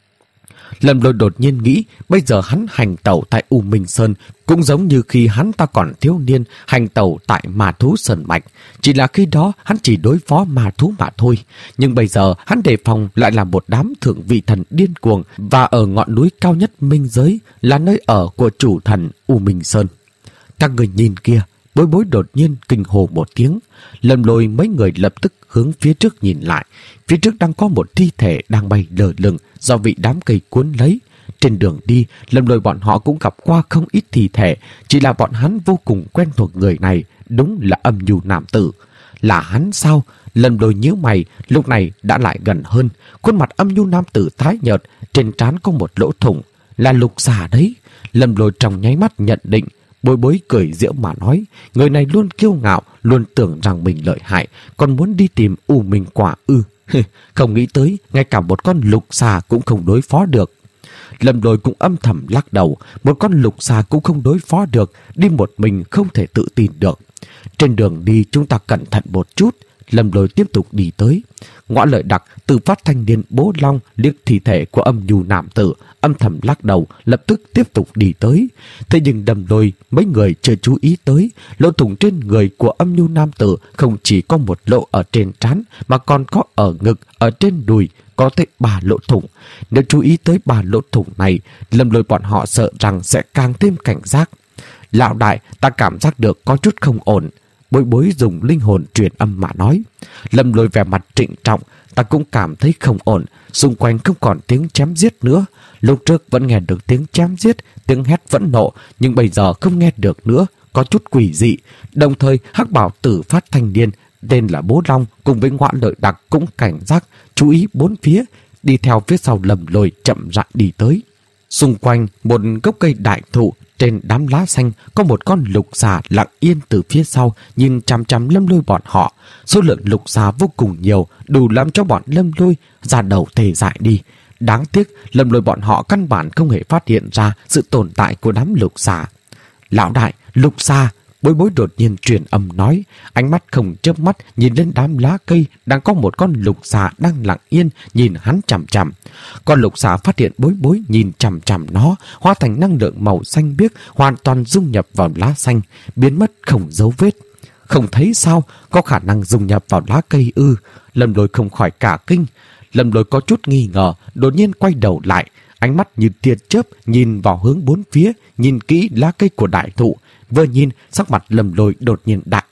Lâm Lôi đột nhiên nghĩ, bây giờ hắn hành tẩu tại U Minh Sơn cũng giống như khi hắn ta còn thiếu niên hành tẩu tại Ma Thú Sơn Mạch. Chỉ là khi đó hắn chỉ đối phó ma thú mà thôi. Nhưng bây giờ hắn đề phòng lại là một đám thượng vị thần điên cuồng, và ở ngọn núi cao nhất Minh Giới là nơi ở của chủ thần U Minh Sơn. Các người nhìn kia, Bối Bối đột nhiên kinh hồ một tiếng. Lâm Lôi mấy người lập tức hướng phía trước nhìn lại. Phía trước đang có một thi thể đang bay lờ lửng do bị đám cây cuốn lấy. Trên đường đi, Lâm Lôi bọn họ cũng gặp qua không ít thi thể, chỉ là bọn hắn vô cùng quen thuộc người này, đúng là âm nhu nam tử. Là hắn sao? Lâm Lôi nhíu mày, lúc này đã lại gần hơn. Khuôn mặt âm nhu nam tử tái nhợt, trên trán có một lỗ thủng. Là Lục Xà đấy. Lâm Lôi trong nháy mắt nhận định. Bối Bối cười giễu mà nói, người này luôn kiêu ngạo, luôn tưởng rằng mình lợi hại, còn muốn đi tìm U Minh Quả ư. Không nghĩ tới, ngay cả một con lục xà cũng không đối phó được. Lâm Lôi cũng âm thầm lắc đầu, một con lục xà cũng không đối phó được, đi một mình không thể tự tin được. Trên đường đi chúng ta cẩn thận một chút. Lâm Lôi tiếp tục đi tới. Ngọa Lợi Đặc, Từ Phát thanh niên Bố Long liếc thi thể của âm nhu nam tử, âm thầm lắc đầu, lập tức tiếp tục đi tới. Thế nhưng Lâm Lôi mấy người chưa chú ý tới, lỗ thủng trên người của âm nhu nam tử không chỉ có một lỗ ở trên trán, mà còn có ở ngực, ở trên đùi, có tới ba lỗ thủng. Nếu chú ý tới ba lỗ thủng này, Lâm Lôi bọn họ sợ rằng sẽ càng thêm cảnh giác. Lão đại, ta cảm giác được có chút không ổn. Bối Bối dùng linh hồn truyền âm mà nói. Lâm Lôi vẻ mặt trịnh trọng, ta cũng cảm thấy không ổn. Xung quanh không còn tiếng chém giết nữa. Lúc trước vẫn nghe được tiếng chém giết, tiếng hét phẫn nộ, nhưng bây giờ không nghe được nữa, có chút quỷ dị. Đồng thời hắc bảo Tử Phát thanh niên tên là Bố Long cùng với Ngọa Lợi Đặc cũng cảnh giác, chú ý bốn phía, đi theo phía sau Lâm Lôi chậm rãi đi tới. Xung quanh một gốc cây đại thụ, trên đám lá xanh có một con lục xà lặng yên từ phía sau nhìn chằm chằm Lâm Lôi bọn họ. Số lượng lục xà vô cùng nhiều, đủ làm cho bọn Lâm Lôi ra đầu tê dại đi. Đáng tiếc Lâm Lôi bọn họ căn bản không hề phát hiện ra sự tồn tại của đám lục xà. Lão đại, lục xà! Bối Bối đột nhiên truyền âm nói, ánh mắt không chớp mắt nhìn lên đám lá cây, đang có một con lục xà đang lặng yên nhìn hắn chằm chằm. Con lục xà phát hiện Bối Bối nhìn chằm chằm nó, hóa thành năng lượng màu xanh biếc, hoàn toàn dung nhập vào lá xanh, biến mất không dấu vết. Không thấy sao, có khả năng dung nhập vào lá cây ư? Lâm Lôi không khỏi cả kinh. Lâm Lôi có chút nghi ngờ, đột nhiên quay đầu lại, ánh mắt như tia chớp nhìn vào hướng bốn phía, nhìn kỹ lá cây của đại thụ. Vừa nhìn, sắc mặt Lâm Lôi đột nhiên đại biến.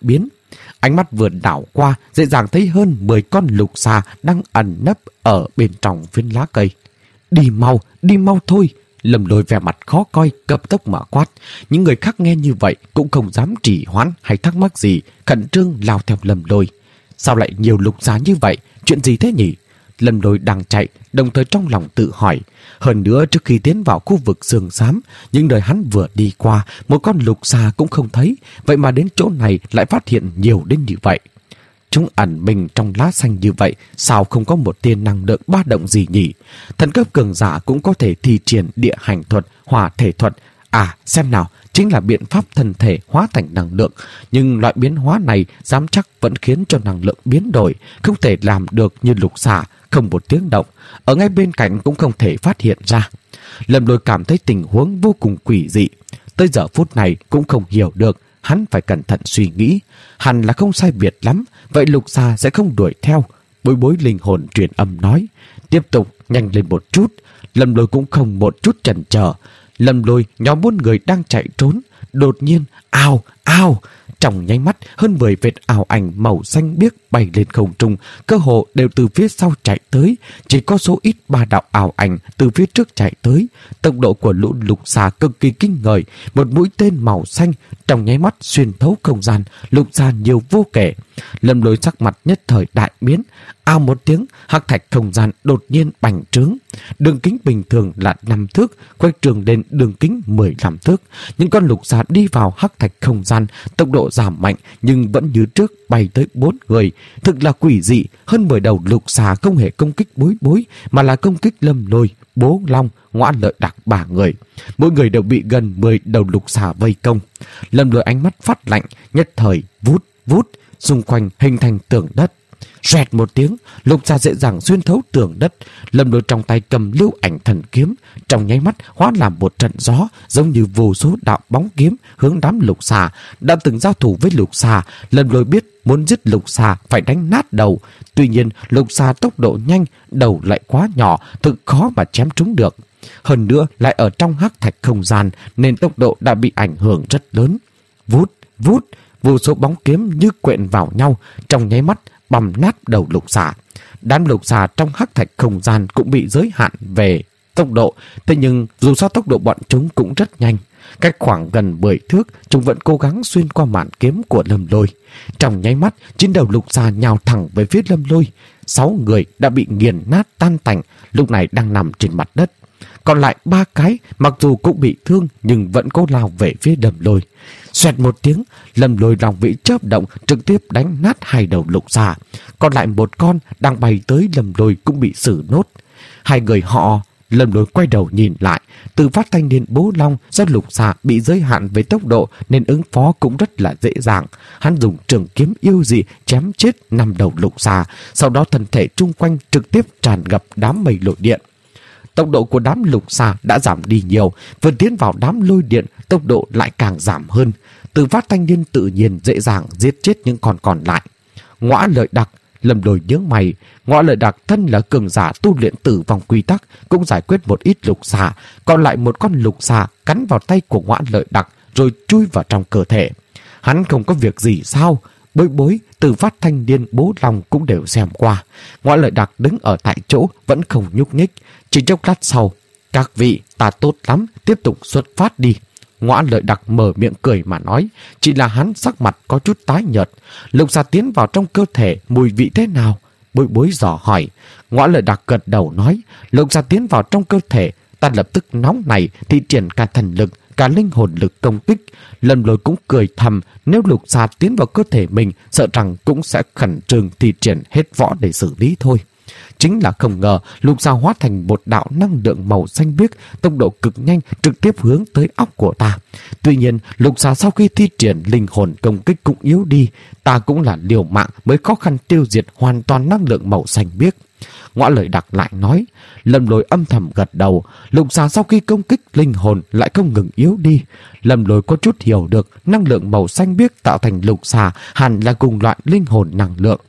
Ánh mắt vừa đảo qua, dễ dàng thấy hơn mười con lục xà đang ẩn nấp ở bên trong phiến lá cây. Đi mau, đi mau thôi! Lâm Lôi vẻ mặt khó coi, cấp tốc mà quát. Những người khác nghe như vậy cũng không dám trì hoãn hay thắc mắc gì, khẩn trương lao theo Lâm Lôi. Sao lại nhiều lục xà như vậy? Chuyện gì thế nhỉ? Lâm Lôi đang chạy, đồng thời trong lòng tự hỏi. Hơn nữa, trước khi tiến vào khu vực sương xám, những nơi hắn vừa đi qua, một con lục xà cũng không thấy, vậy mà đến chỗ này lại phát hiện nhiều đến như vậy. Chúng ẩn mình trong lá xanh như vậy, sao không có một tia năng lượng ba động gì nhỉ? Thần cấp cường giả cũng có thể thi triển địa hành thuật, hỏa thể thuật. À, xem nào, chính là biện pháp thân thể hóa thành năng lượng. Nhưng loại biến hóa này dám chắc vẫn khiến cho năng lượng biến đổi, không thể làm được như lục xà, không một tiếng động. Ở ngay bên cạnh cũng không thể phát hiện ra. Lâm Lôi cảm thấy tình huống vô cùng quỷ dị. Tới giờ phút này cũng không hiểu được, hắn phải cẩn thận suy nghĩ. Hẳn là không sai biệt lắm, vậy lục xà sẽ không đuổi theo. Bối bối linh hồn truyền âm nói. Tiếp tục, nhanh lên một chút. Lâm Lôi cũng không một chút chần chờ. Lâm Lôi nhóm bốn người đang chạy trốn. Đột nhiên, ao, ao! Trong nháy mắt, hơn mười vệt ảo ảnh màu xanh biếc bay lên không trung, cơ hồ đều từ phía sau chạy tới. Chỉ có số ít ba đạo ảo ảnh từ phía trước chạy tới. Tốc độ của lũ lục xà cực kỳ kinh người. Một mũi tên màu xanh trong nháy mắt xuyên thấu không gian, lục xà nhiều vô kể. Lâm Lôi sắc mặt nhất thời đại biến. Ao một tiếng, hắc thạch không gian đột nhiên bành trướng. Đường kính bình thường là năm thước, quay trường lên đường kính mười lăm thước. Những con lục xà đi vào hắc thạch không gian, tốc độ giảm mạnh nhưng vẫn như trước bay tới bốn người. Thực là quỷ dị, hơn mười đầu lục xà không hề công kích bối bối mà là công kích Lâm Lôi, Bố Long, Ngõa Lợi Đặc ba người. Mỗi người đều bị gần mười đầu lục xà vây công. Lâm Lôi ánh mắt phát lạnh, nhất thời vút vút xung quanh hình thành tường đất. Rẹt một tiếng, lục xà dễ dàng xuyên thấu tường đất. Lâm Lôi trong tay cầm lưu ảnh thần kiếm, trong nháy mắt hóa làm một trận gió, giống như vô số đạo bóng kiếm hướng đám lục xà. Đã từng giao thủ với lục xà, Lâm Lôi biết muốn giết lục xà phải đánh nát đầu. Tuy nhiên lục xà tốc độ nhanh, đầu lại quá nhỏ, thực khó mà chém trúng được. Hơn nữa lại ở trong hắc thạch không gian nên tốc độ đã bị ảnh hưởng rất lớn. Vút vút, vô số bóng kiếm như quện vào nhau, trong nháy mắt bầm nát đầu lục xà. Đám lục xà trong hắc thạch không gian cũng bị giới hạn về tốc độ, thế nhưng dù sao tốc độ bọn chúng cũng rất nhanh. Cách khoảng gần mười thước, chúng vẫn cố gắng xuyên qua màn kiếm của Lâm Lôi. Trong nháy mắt, chín đầu lục xà nhào thẳng về phía Lâm Lôi. Sáu người đã bị nghiền nát tan tành, lúc này đang nằm trên mặt đất. Còn lại ba cái, mặc dù cũng bị thương nhưng vẫn cố lao về phía Lâm Lôi. Xoẹt một tiếng, Lâm Lôi lòng vĩ chớp động, trực tiếp đánh nát hai đầu lục xà. Còn lại một con đang bay tới Lâm Lôi cũng bị xử nốt. Hai người họ, Lâm Lôi quay đầu nhìn lại, từ phát thanh niên Bố Long do lục xà bị giới hạn với tốc độ nên ứng phó cũng rất là dễ dàng. Hắn dùng trường kiếm yêu dị chém chết năm đầu lục xà, sau đó thân thể chung quanh trực tiếp tràn ngập đám mây lôi điện. Tốc độ của đám lục xà đã giảm đi nhiều, vừa tiến vào đám lôi điện, tốc độ lại càng giảm hơn. Từ phát thanh niên tự nhiên dễ dàng giết chết những con còn lại. Ngõa Lợi Đặc, Lâm Lôi nhướng mày. Ngõa Lợi Đặc thân là cường giả tu luyện tử vong quy tắc, cũng giải quyết một ít lục xà. Còn lại một con lục xà cắn vào tay của Ngõa Lợi Đặc rồi chui vào trong cơ thể. Hắn không có việc gì sao? Bối bối, từ phát thanh niên Bố Long cũng đều xem qua. Ngõa Lợi Đặc đứng ở tại chỗ vẫn không nhúc nhích. Chỉ chốc lát sau, các vị, ta tốt lắm, tiếp tục xuất phát đi. Ngõa Lợi Đặc mở miệng cười mà nói, chỉ là hắn sắc mặt có chút tái nhợt. Lục xà tiến vào trong cơ thể, mùi vị thế nào? Bối bối dò hỏi. Ngõa Lợi Đặc gật đầu nói, lục xà tiến vào trong cơ thể, ta lập tức nóng này thì triển cả thần lực, cả linh hồn lực công kích. Lâm Lôi cũng cười thầm, nếu lục xà tiến vào cơ thể mình, sợ rằng cũng sẽ khẩn trương thi triển hết võ để xử lý thôi. Chính là không ngờ lục xà hóa thành một đạo năng lượng màu xanh biếc, tốc độ cực nhanh, trực tiếp hướng tới óc của ta. Tuy nhiên lục xà sau khi thi triển linh hồn công kích cũng yếu đi, ta cũng là liều mạng mới khó khăn tiêu diệt hoàn toàn năng lượng màu xanh biếc. Ngõa Lợi Đặc lại nói. Lâm Lôi âm thầm gật đầu. Lục xà sau khi công kích linh hồn lại không ngừng yếu đi. Lâm Lôi có chút hiểu được năng lượng màu xanh biếc tạo thành lục xà hẳn là cùng loại linh hồn năng lượng.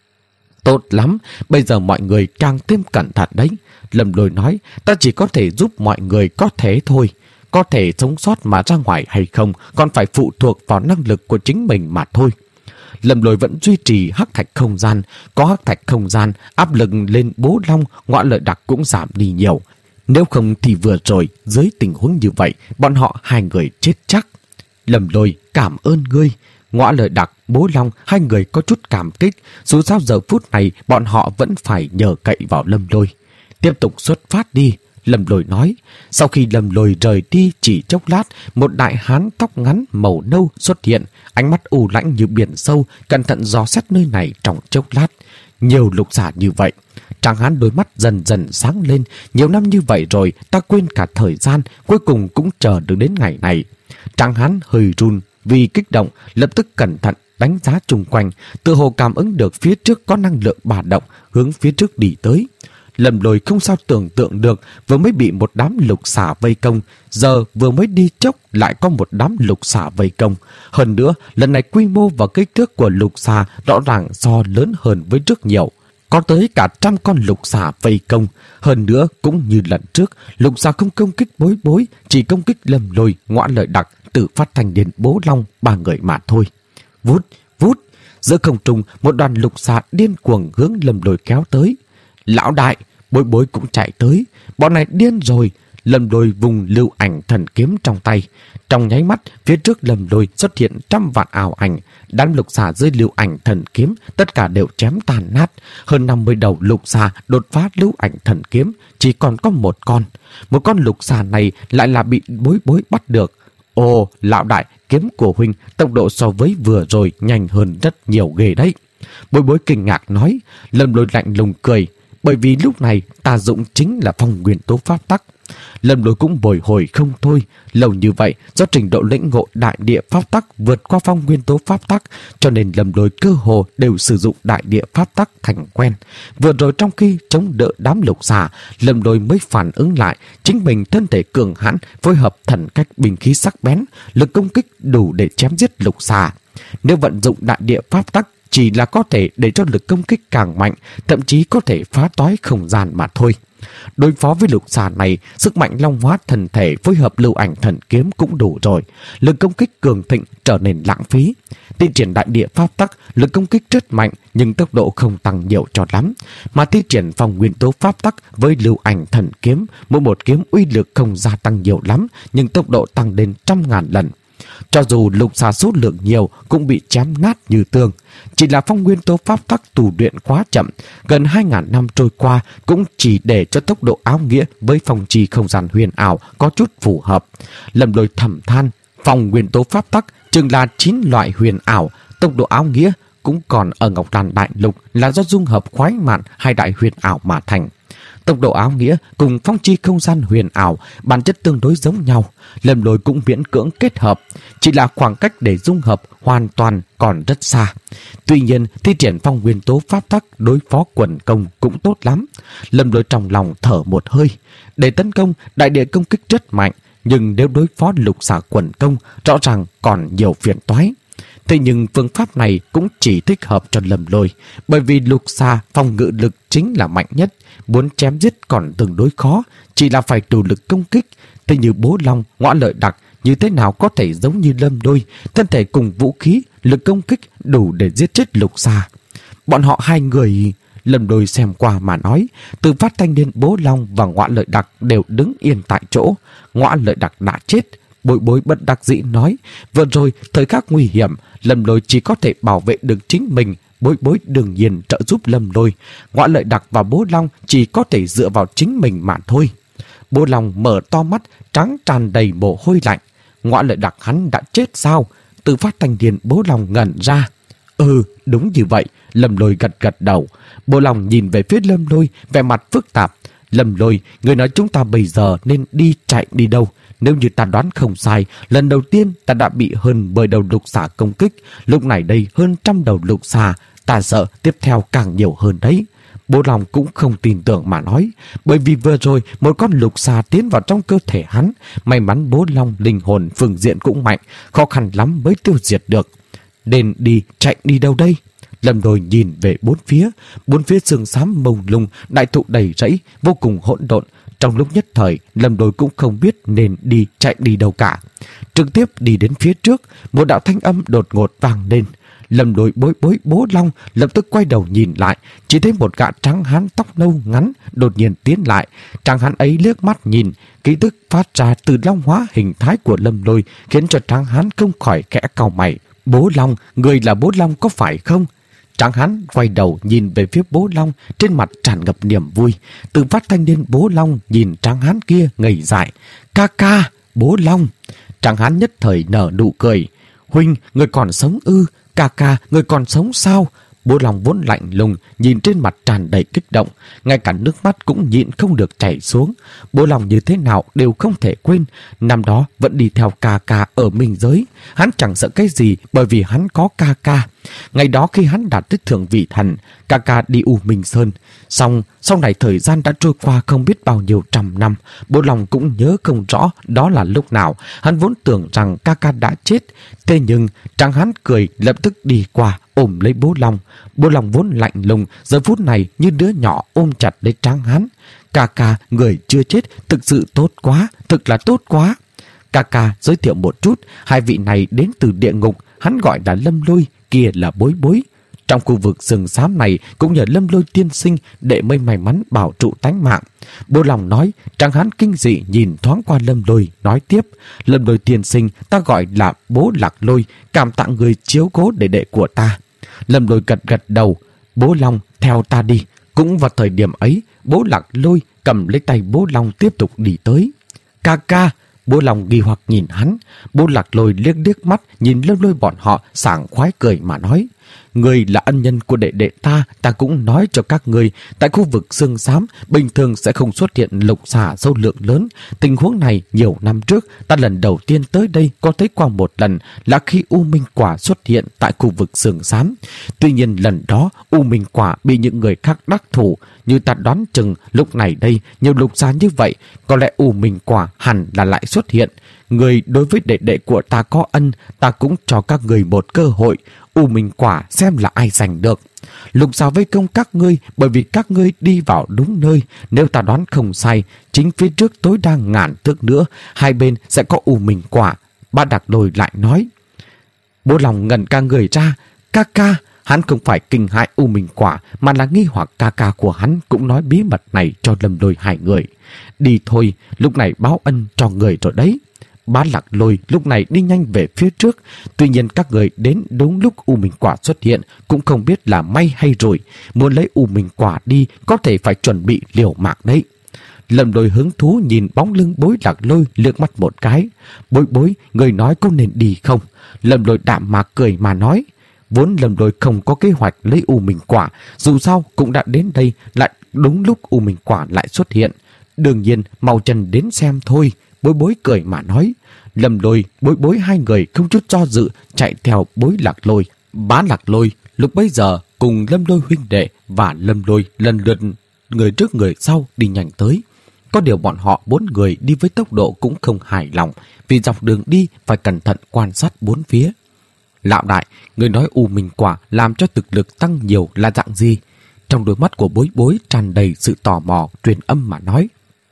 Tốt lắm, bây giờ mọi người càng thêm cẩn thận đấy. Lâm Lôi nói, ta chỉ có thể giúp mọi người có thế thôi. Có thể sống sót mà ra ngoài hay không còn phải phụ thuộc vào năng lực của chính mình mà thôi. Lâm Lôi vẫn duy trì hắc thạch không gian. Có hắc thạch không gian, áp lực lên Bố Long, Ngõa Lợi Đặc cũng giảm đi nhiều. Nếu không thì vừa rồi, dưới tình huống như vậy, bọn họ hai người chết chắc. Lâm Lôi, cảm ơn ngươi. Ngõa Lợi Đặc, Bố Long, hai người có chút cảm kích. Dù sao giờ phút này, bọn họ vẫn phải nhờ cậy vào Lâm Lôi. Tiếp tục xuất phát đi, Lâm Lôi nói. Sau khi Lâm Lôi rời đi chỉ chốc lát, một đại hán tóc ngắn màu nâu xuất hiện, ánh mắt u lãnh như biển sâu, cẩn thận dò xét nơi này trong chốc lát. Nhiều lục xà như vậy. Tráng hán đôi mắt dần dần sáng lên. Nhiều năm như vậy rồi, ta quên cả thời gian, cuối cùng cũng chờ được đến ngày này. Tráng hán hơi run vì kích động, lập tức cẩn thận đánh giá chung quanh, tự hồ cảm ứng được phía trước có năng lượng bà động hướng phía trước đi tới. Lâm Lôi không sao tưởng tượng được, vừa mới bị một đám lục xà vây công, giờ vừa mới đi chốc lại có một đám lục xà vây công. Hơn nữa, lần này quy mô và kích thước của lục xà rõ ràng so lớn hơn với rất nhiều. Có tới cả trăm con lục xà vây công. Hơn nữa, cũng như lần trước, lục xà không công kích Bối Bối, chỉ công kích Lâm Lôi, Ngõa Lợi Đặc, tự phát thành đến Bố Long, ba người mà thôi. Vút, vút, giữa không trung, một đoàn lục xà điên cuồng hướng Lâm Lôi kéo tới. Lão đại, Bối Bối cũng chạy tới. Bọn này điên rồi. Lâm Lôi vùng lưu ảnh thần kiếm trong tay. Trong nháy mắt, phía trước Lâm Lôi xuất hiện trăm vạn ảo ảnh. Đám lục xà dưới lưu ảnh thần kiếm tất cả đều chém tàn nát. Hơn năm mươi đầu lục xà đột phá lưu ảnh thần kiếm, chỉ còn có một con. Một con lục xà này lại là bị Bối Bối bắt được. Ồ, lão đại, kiếm của huynh tốc độ so với vừa rồi nhanh hơn rất nhiều ghê đấy. Bối Bối kinh ngạc nói. Lâm Lôi lạnh lùng cười. Bởi vì lúc này ta dụng chính là phong nguyên tố pháp tắc. Lâm Lôi cũng bồi hồi không thôi. Lâu như vậy, do trình độ lĩnh ngộ đại địa pháp tắc vượt qua phong nguyên tố pháp tắc, cho nên Lâm Lôi cơ hồ đều sử dụng đại địa pháp tắc thành quen. Vừa rồi trong khi chống đỡ đám lục xà, Lâm Lôi mới phản ứng lại, chính mình thân thể cường hãn phối hợp thần cách binh khí sắc bén, lực công kích đủ để chém giết lục xà. Nếu vận dụng đại địa pháp tắc, chỉ là có thể để cho lực công kích càng mạnh, thậm chí có thể phá toái không gian mà thôi. Đối phó với lục xà này, sức mạnh long hóa thần thể phối hợp lưu ảnh thần kiếm cũng đủ rồi. Lực công kích cường thịnh trở nên lãng phí. Thi triển đại địa pháp tắc, lực công kích rất mạnh nhưng tốc độ không tăng nhiều cho lắm. Mà thi triển phong nguyên tố pháp tắc với lưu ảnh thần kiếm, mỗi một kiếm uy lực không gia tăng nhiều lắm, nhưng tốc độ tăng đến trăm ngàn lần. Cho dù lục xà số lượng nhiều cũng bị chém nát như tương. Chỉ là phong nguyên tố pháp tắc tù luyện quá chậm, gần hai ngàn năm trôi qua cũng chỉ để cho tốc độ áo nghĩa với phong trì không gian huyền ảo có chút phù hợp. Lâm Lôi thầm than, phong nguyên tố pháp tắc chừng là chín loại huyền ảo, tốc độ áo nghĩa cũng còn ở Ngọc Lan Đại Lục là do dung hợp khoái mạn hai đại huyền ảo mà thành. Tốc độ áo nghĩa cùng phong chi không gian huyền ảo bản chất tương đối giống nhau. Lâm Lôi cũng miễn cưỡng kết hợp, chỉ là khoảng cách để dung hợp hoàn toàn còn rất xa. Tuy nhiên, thi triển phong nguyên tố pháp tắc đối phó quần công cũng tốt lắm. Lâm Lôi trong lòng thở một hơi. Để tấn công, đại địa công kích rất mạnh, nhưng nếu đối phó lục xà quần công, rõ ràng còn nhiều phiền toái. Thế nhưng phương pháp này cũng chỉ thích hợp cho Lâm Lôi, bởi vì lục xà phòng ngự lực chính là mạnh nhất, muốn chém giết còn tương đối khó, chỉ là phải đủ lực công kích. Thế như Bố Long, Ngõa Lợi Đặc như thế nào có thể giống như Lâm Lôi, thân thể cùng vũ khí, lực công kích đủ để giết chết lục xà. Bọn họ hai người, Lâm Lôi xem qua mà nói, từ phát thanh đến Bố Long và Ngõa Lợi Đặc đều đứng yên tại chỗ. Ngõa Lợi Đặc đã chết. Bối Bối bất đắc dĩ nói, vừa rồi thời khắc nguy hiểm, Lâm Lôi chỉ có thể bảo vệ được chính mình. Bối Bối đương nhiên trợ giúp Lâm Lôi. Ngõa Lợi Đặc và Bố Long chỉ có thể dựa vào chính mình mà thôi. Bố Long mở to mắt, trắng tràn đầy mồ hôi lạnh. Ngõa Lợi Đặc hắn đã chết sao? Từ phát thanh điền Bố Long ngẩn ra. Ừ, đúng như vậy. Lâm Lôi gật gật đầu. Bố Long nhìn về phía Lâm Lôi, vẻ mặt phức tạp. Lâm Lôi, người nói chúng ta bây giờ nên đi chạy đi đâu? Nếu như ta đoán không sai, lần đầu tiên ta đã bị hơn mười đầu lục xà công kích. Lúc này đây hơn trăm đầu lục xà, ta sợ tiếp theo càng nhiều hơn đấy. Bố Long cũng không tin tưởng mà nói, bởi vì vừa rồi một con lục xà tiến vào trong cơ thể hắn. May mắn Bố Long linh hồn phương diện cũng mạnh, khó khăn lắm mới tiêu diệt được. Nên đi chạy đi đâu đây? Lâm Lôi nhìn về bốn phía, bốn phía sương xám mông lung, đại thụ đầy rẫy, vô cùng hỗn độn. Trong lúc nhất thời, Lâm Lôi cũng không biết nên đi chạy đi đâu cả. Trực tiếp đi đến phía trước, một đạo thanh âm đột ngột vang lên. Lâm Lôi, Bối Bối, Bố Long lập tức quay đầu nhìn lại, chỉ thấy một gã trắng hán tóc nâu ngắn đột nhiên tiến lại. Trắng hán ấy liếc mắt nhìn, khí tức phát ra từ long hóa hình thái của Lâm Lôi khiến cho trắng hán không khỏi khẽ cau mày. Bố Long, người là Bố Long có phải không? Tráng hán quay đầu nhìn về phía Bố Long, trên mặt tràn ngập niềm vui. Từ phát thanh niên Bố Long nhìn tráng hán kia ngây dại. Ca ca, Bố Long. Tráng hán nhất thời nở nụ cười. Huynh, người còn sống ư? Ca ca, người còn sống sao? Bố Long vốn lạnh lùng, nhìn trên mặt tràn đầy kích động, ngay cả nước mắt cũng nhịn không được chảy xuống. Bố Long như thế nào đều không thể quên, năm đó vẫn đi theo ca ca ở Minh Giới. Hắn chẳng sợ cái gì bởi vì hắn có ca ca. Ngày đó khi hắn đạt tới thượng vị thần, ca ca đi U Minh Sơn. Xong, sau này thời gian đã trôi qua không biết bao nhiêu trăm năm, Bố Long cũng nhớ không rõ đó là lúc nào. Hắn vốn tưởng rằng ca ca đã chết, thế nhưng Tráng hán cười lập tức đi qua ôm lấy Bố Long. Bố Long vốn lạnh lùng, giờ phút này như đứa nhỏ ôm chặt lấy Tráng hán. Ca ca, người chưa chết, thực sự tốt quá, thực là tốt quá. Ca ca giới thiệu một chút, hai vị này đến từ địa ngục, hắn gọi là Lâm Lôi, kia là Bối Bối. Trong khu vực rừng xám này cũng nhờ Lâm Lôi tiên sinh để mới may mắn bảo trụ tánh mạng. Bố Long nói. Tráng hán kinh dị nhìn thoáng qua Lâm Lôi, nói tiếp. Lâm Lôi tiên sinh, ta gọi là Bố Lạc Lôi, cảm tạ người chiếu cố đệ đệ của ta. Lâm Lôi gật gật đầu. Bố Long, theo ta đi. Cũng vào thời điểm ấy, Bố Lạc Lôi cầm lấy tay Bố Long tiếp tục đi tới. Ca ca. Bố Long nghi hoặc nhìn hắn. Bố Lạc Lôi liếc liếc mắt nhìn Lâm Lôi bọn họ, sảng khoái cười mà nói. Người là ân nhân của đệ đệ ta, ta cũng nói cho các người, tại khu vực xương xám bình thường sẽ không xuất hiện lục xà sâu lượng lớn. Tình huống này nhiều năm trước ta lần đầu tiên tới đây có thấy qua một lần, là khi U Minh Quả xuất hiện tại khu vực xương xám. Tuy nhiên lần đó U Minh Quả bị những người khác đắc thủ, như ta đoán chừng lúc này đây nhiều lục xà như vậy, có lẽ U Minh Quả hẳn là lại xuất hiện. Người đối với đệ đệ của ta có ân, ta cũng cho các người một cơ hội. U Minh Quả xem là ai giành được. Lục xà vây công các ngươi bởi vì các ngươi đi vào đúng nơi. Nếu ta đoán không sai, chính phía trước tối đa ngàn thước nữa, hai bên sẽ có U Minh Quả. Bá Đặc Lôi lại nói. Bố Long ngẩn ca người ra. Ca ca, hắn không phải kinh hại U Minh Quả, mà là nghi hoặc ca ca của hắn cũng nói bí mật này cho Lâm Lôi hai người. Đi thôi, lúc này báo ân cho người rồi đấy. Bá Lạc Lôi lúc này đi nhanh về phía trước. Tuy nhiên các người đến đúng lúc U Minh Quả xuất hiện, cũng không biết là may hay rủi. Muốn lấy U Minh Quả đi, có thể phải chuẩn bị liều mạng đấy. Lâm Lôi hứng thú nhìn bóng lưng Bối Lạc Lôi lướt mắt một cái. Bối Bối, người nói có nên đi không? Lâm Lôi đạm mạc cười mà nói. Vốn Lâm Lôi không có kế hoạch lấy U Minh Quả, dù sao cũng đã đến đây, lại đúng lúc U Minh Quả lại xuất hiện. Đương nhiên mau chân đến xem thôi. Bối Bối cười mà nói. Lâm Lôi, Bối Bối hai người không chút do dự chạy theo Bối Lạc Lôi. Bá Lạc Lôi lúc bấy giờ cùng Lâm Lôi huynh đệ và Lâm Lôi lần lượt người trước người sau đi nhanh tới. Có điều bọn họ bốn người đi với tốc độ cũng không hài lòng, vì dọc đường đi phải cẩn thận quan sát bốn phía. Lão đại, người nói U Minh Quả làm cho thực lực tăng nhiều là dạng gì? Trong đôi mắt của Bối Bối tràn đầy sự tò mò, truyền âm mà nói.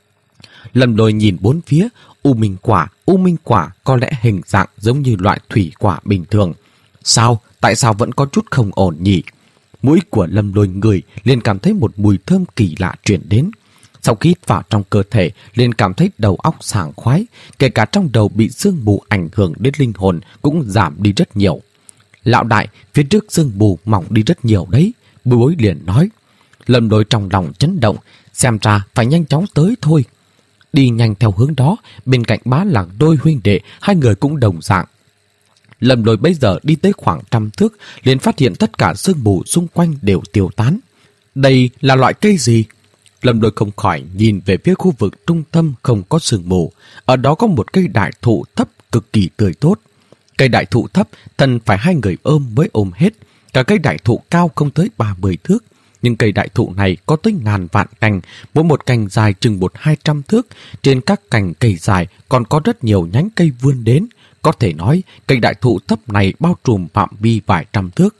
Lâm Lôi nhìn bốn phía. U Minh Quả, U Minh Quả có lẽ hình dạng giống như loại thủy quả bình thường. Sao? Tại sao vẫn có chút không ổn nhỉ? Mũi của Lâm Lôi ngửi liền cảm thấy một mùi thơm kỳ lạ truyền đến. Sau khi hít vào trong cơ thể, liền cảm thấy đầu óc sảng khoái, kể cả trong đầu bị sương mù ảnh hưởng đến linh hồn cũng giảm đi rất nhiều. Lão đại, phía trước sương mù mỏng đi rất nhiều đấy. Bối Bối liền nói. Lâm Lôi trong lòng chấn động, xem ra phải nhanh chóng tới thôi. Đi nhanh theo hướng đó, bên cạnh Bá Lạc Lôi huynh đệ, hai người cũng đồng dạng. Lâm Lôi bây giờ đi tới khoảng trăm thước, liền phát hiện tất cả sương mù xung quanh đều tiêu tán. Đây là loại cây gì? Lâm Lôi không khỏi nhìn về phía khu vực trung tâm không có sương mù. Ở đó có một cây đại thụ thấp cực kỳ tươi tốt. Cây đại thụ thấp, thân phải hai người ôm mới ôm hết. Cả cây đại thụ cao không tới ba mươi thước. Nhưng cây đại thụ này có tới ngàn vạn cành, mỗi một cành dài chừng một hai trăm thước. Trên các cành cây dài còn có rất nhiều nhánh cây vươn đến. Có thể nói cây đại thụ thấp này bao trùm phạm vi vài trăm thước.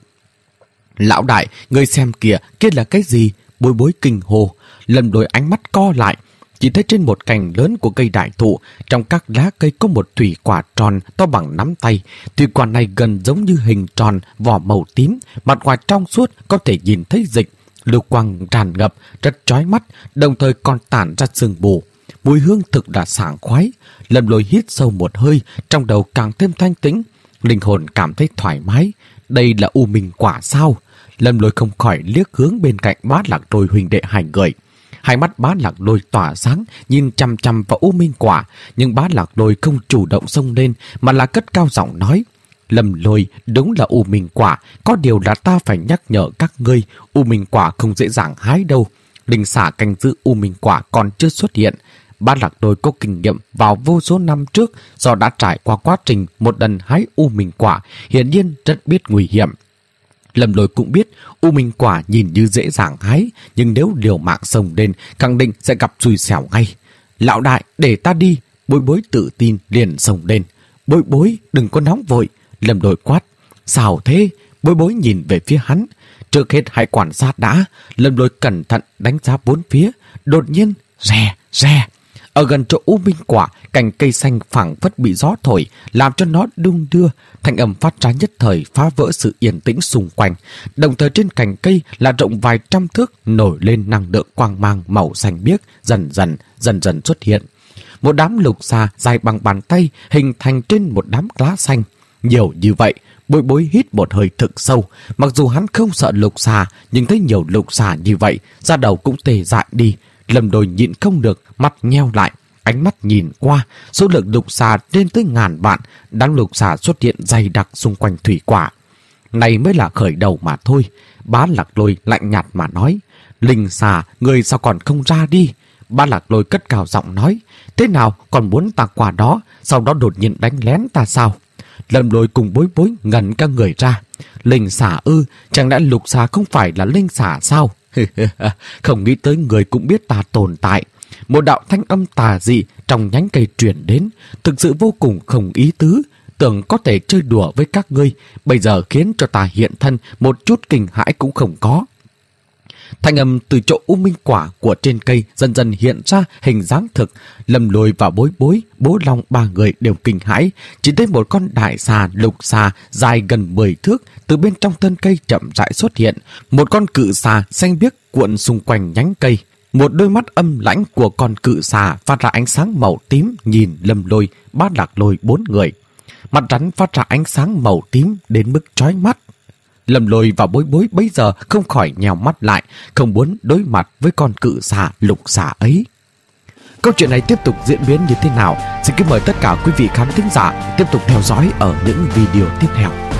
Lão đại, người xem kìa, kia là cái gì? Bối Bối kinh hồ. Lâm Lôi ánh mắt co lại. chỉ thấy trên một cành lớn của cây đại thụ, trong các lá cây có một thủy quả tròn to bằng nắm tay. Thủy quả này gần giống như hình tròn, vỏ màu tím, mặt ngoài trong suốt, có thể nhìn thấy dịch. Lưu quang tràn ngập, rất chói mắt, đồng thời còn tản ra sương mù. Mùi hương thực là sảng khoái. Lâm Lôi hít sâu một hơi, trong đầu càng thêm thanh tĩnh. Linh hồn cảm thấy thoải mái. Đây là U Minh Quả sao? Lâm Lôi không khỏi liếc hướng bên cạnh Bá Lạc Lôi huynh đệ hai người. Hai mắt Bá Lạc Lôi tỏa sáng, nhìn chăm chăm vào U Minh Quả, nhưng Bá Lạc Lôi không chủ động xông lên, mà là cất cao giọng nói: Lâm Lôi, đúng là U Minh Quả, có điều là ta phải nhắc nhở các ngươi, U Minh Quả không dễ dàng hái đâu. Linh xả canh giữ U Minh Quả còn chưa xuất hiện. Bá Lạc Lôi có kinh nghiệm vào vô số năm trước, do đã trải qua quá trình một lần hái U Minh Quả, hiển nhiên rất biết nguy hiểm. Lâm Lôi cũng biết U Minh Quả nhìn như dễ dàng hái, nhưng nếu liều mạng xông lên, khẳng định sẽ gặp xui xẻo ngay. Lão đại, để ta đi. Bối Bối tự tin liền xông lên. Bối Bối, đừng có nóng vội. Lâm Lôi quát. Sao thế? Bối Bối nhìn về phía hắn. Trước hết hãy quan sát đã. Lâm Lôi cẩn thận đánh giá bốn phía. Đột nhiên, rè, rè. Ở gần chỗ U Minh Quả, cành cây xanh phảng phất bị gió thổi, làm cho nó đung đưa. Thanh âm phát ra nhất thời phá vỡ sự yên tĩnh xung quanh. Đồng thời trên cành cây là rộng vài trăm thước nổi lên năng lượng quang mang màu xanh biếc, dần dần, dần dần xuất hiện. Một đám lục xà dài bằng bàn tay hình thành trên một đám lá xanh. Nhiều như vậy, Bối Bối hít một hơi thực sâu. Mặc dù hắn không sợ lục xà, nhưng thấy nhiều lục xà như vậy, da đầu cũng tê dại đi. Lâm Lôi nhịn không được, mắt nheo lại, ánh mắt nhìn qua, số lượng lục xà lên tới ngàn vạn, đám lục xà xuất hiện dày đặc xung quanh thủy quả. Này mới là khởi đầu mà thôi. Bá Lạc Lôi lạnh nhạt mà nói. Linh xà, người sao còn không ra đi? Bá Lạc Lôi cất cao giọng nói. Thế nào, còn muốn ta qua đó, sau đó đột nhiên đánh lén ta sao? Lâm Lôi cùng Bối Bối ngẩn các người ra. Linh xà ư, chẳng lẽ lục xà không phải là linh xà sao? Không nghĩ tới người cũng biết ta tồn tại. Một đạo thanh âm tà dị trong nhánh cây truyền đến, thực sự vô cùng không ý tứ. Tưởng có thể chơi đùa với các ngươi, bây giờ khiến cho ta hiện thân một chút kinh hãi cũng không có. Thanh âm từ chỗ U Minh Quả của trên cây dần dần hiện ra hình dáng thực. Lâm Lôi và Bối Bối, Bố Long ba người đều kinh hãi. Chỉ thấy một con đại xà lục xà dài gần mười thước từ bên trong thân cây chậm rãi xuất hiện. Một con cự xà xanh biếc cuộn xung quanh nhánh cây. Một đôi mắt âm lãnh của con cự xà phát ra ánh sáng màu tím nhìn Lâm Lôi, Bá Lạc Lôi bốn người. Mặt rắn phát ra ánh sáng màu tím đến mức chói mắt. Lâm Lôi và Bối Bối bây giờ không khỏi nhèo mắt lại, không muốn đối mặt với con cự xà lục xà ấy. Câu chuyện này tiếp tục diễn biến như thế nào? Xin kính mời tất cả quý vị khán thính giả tiếp tục theo dõi ở những video tiếp theo.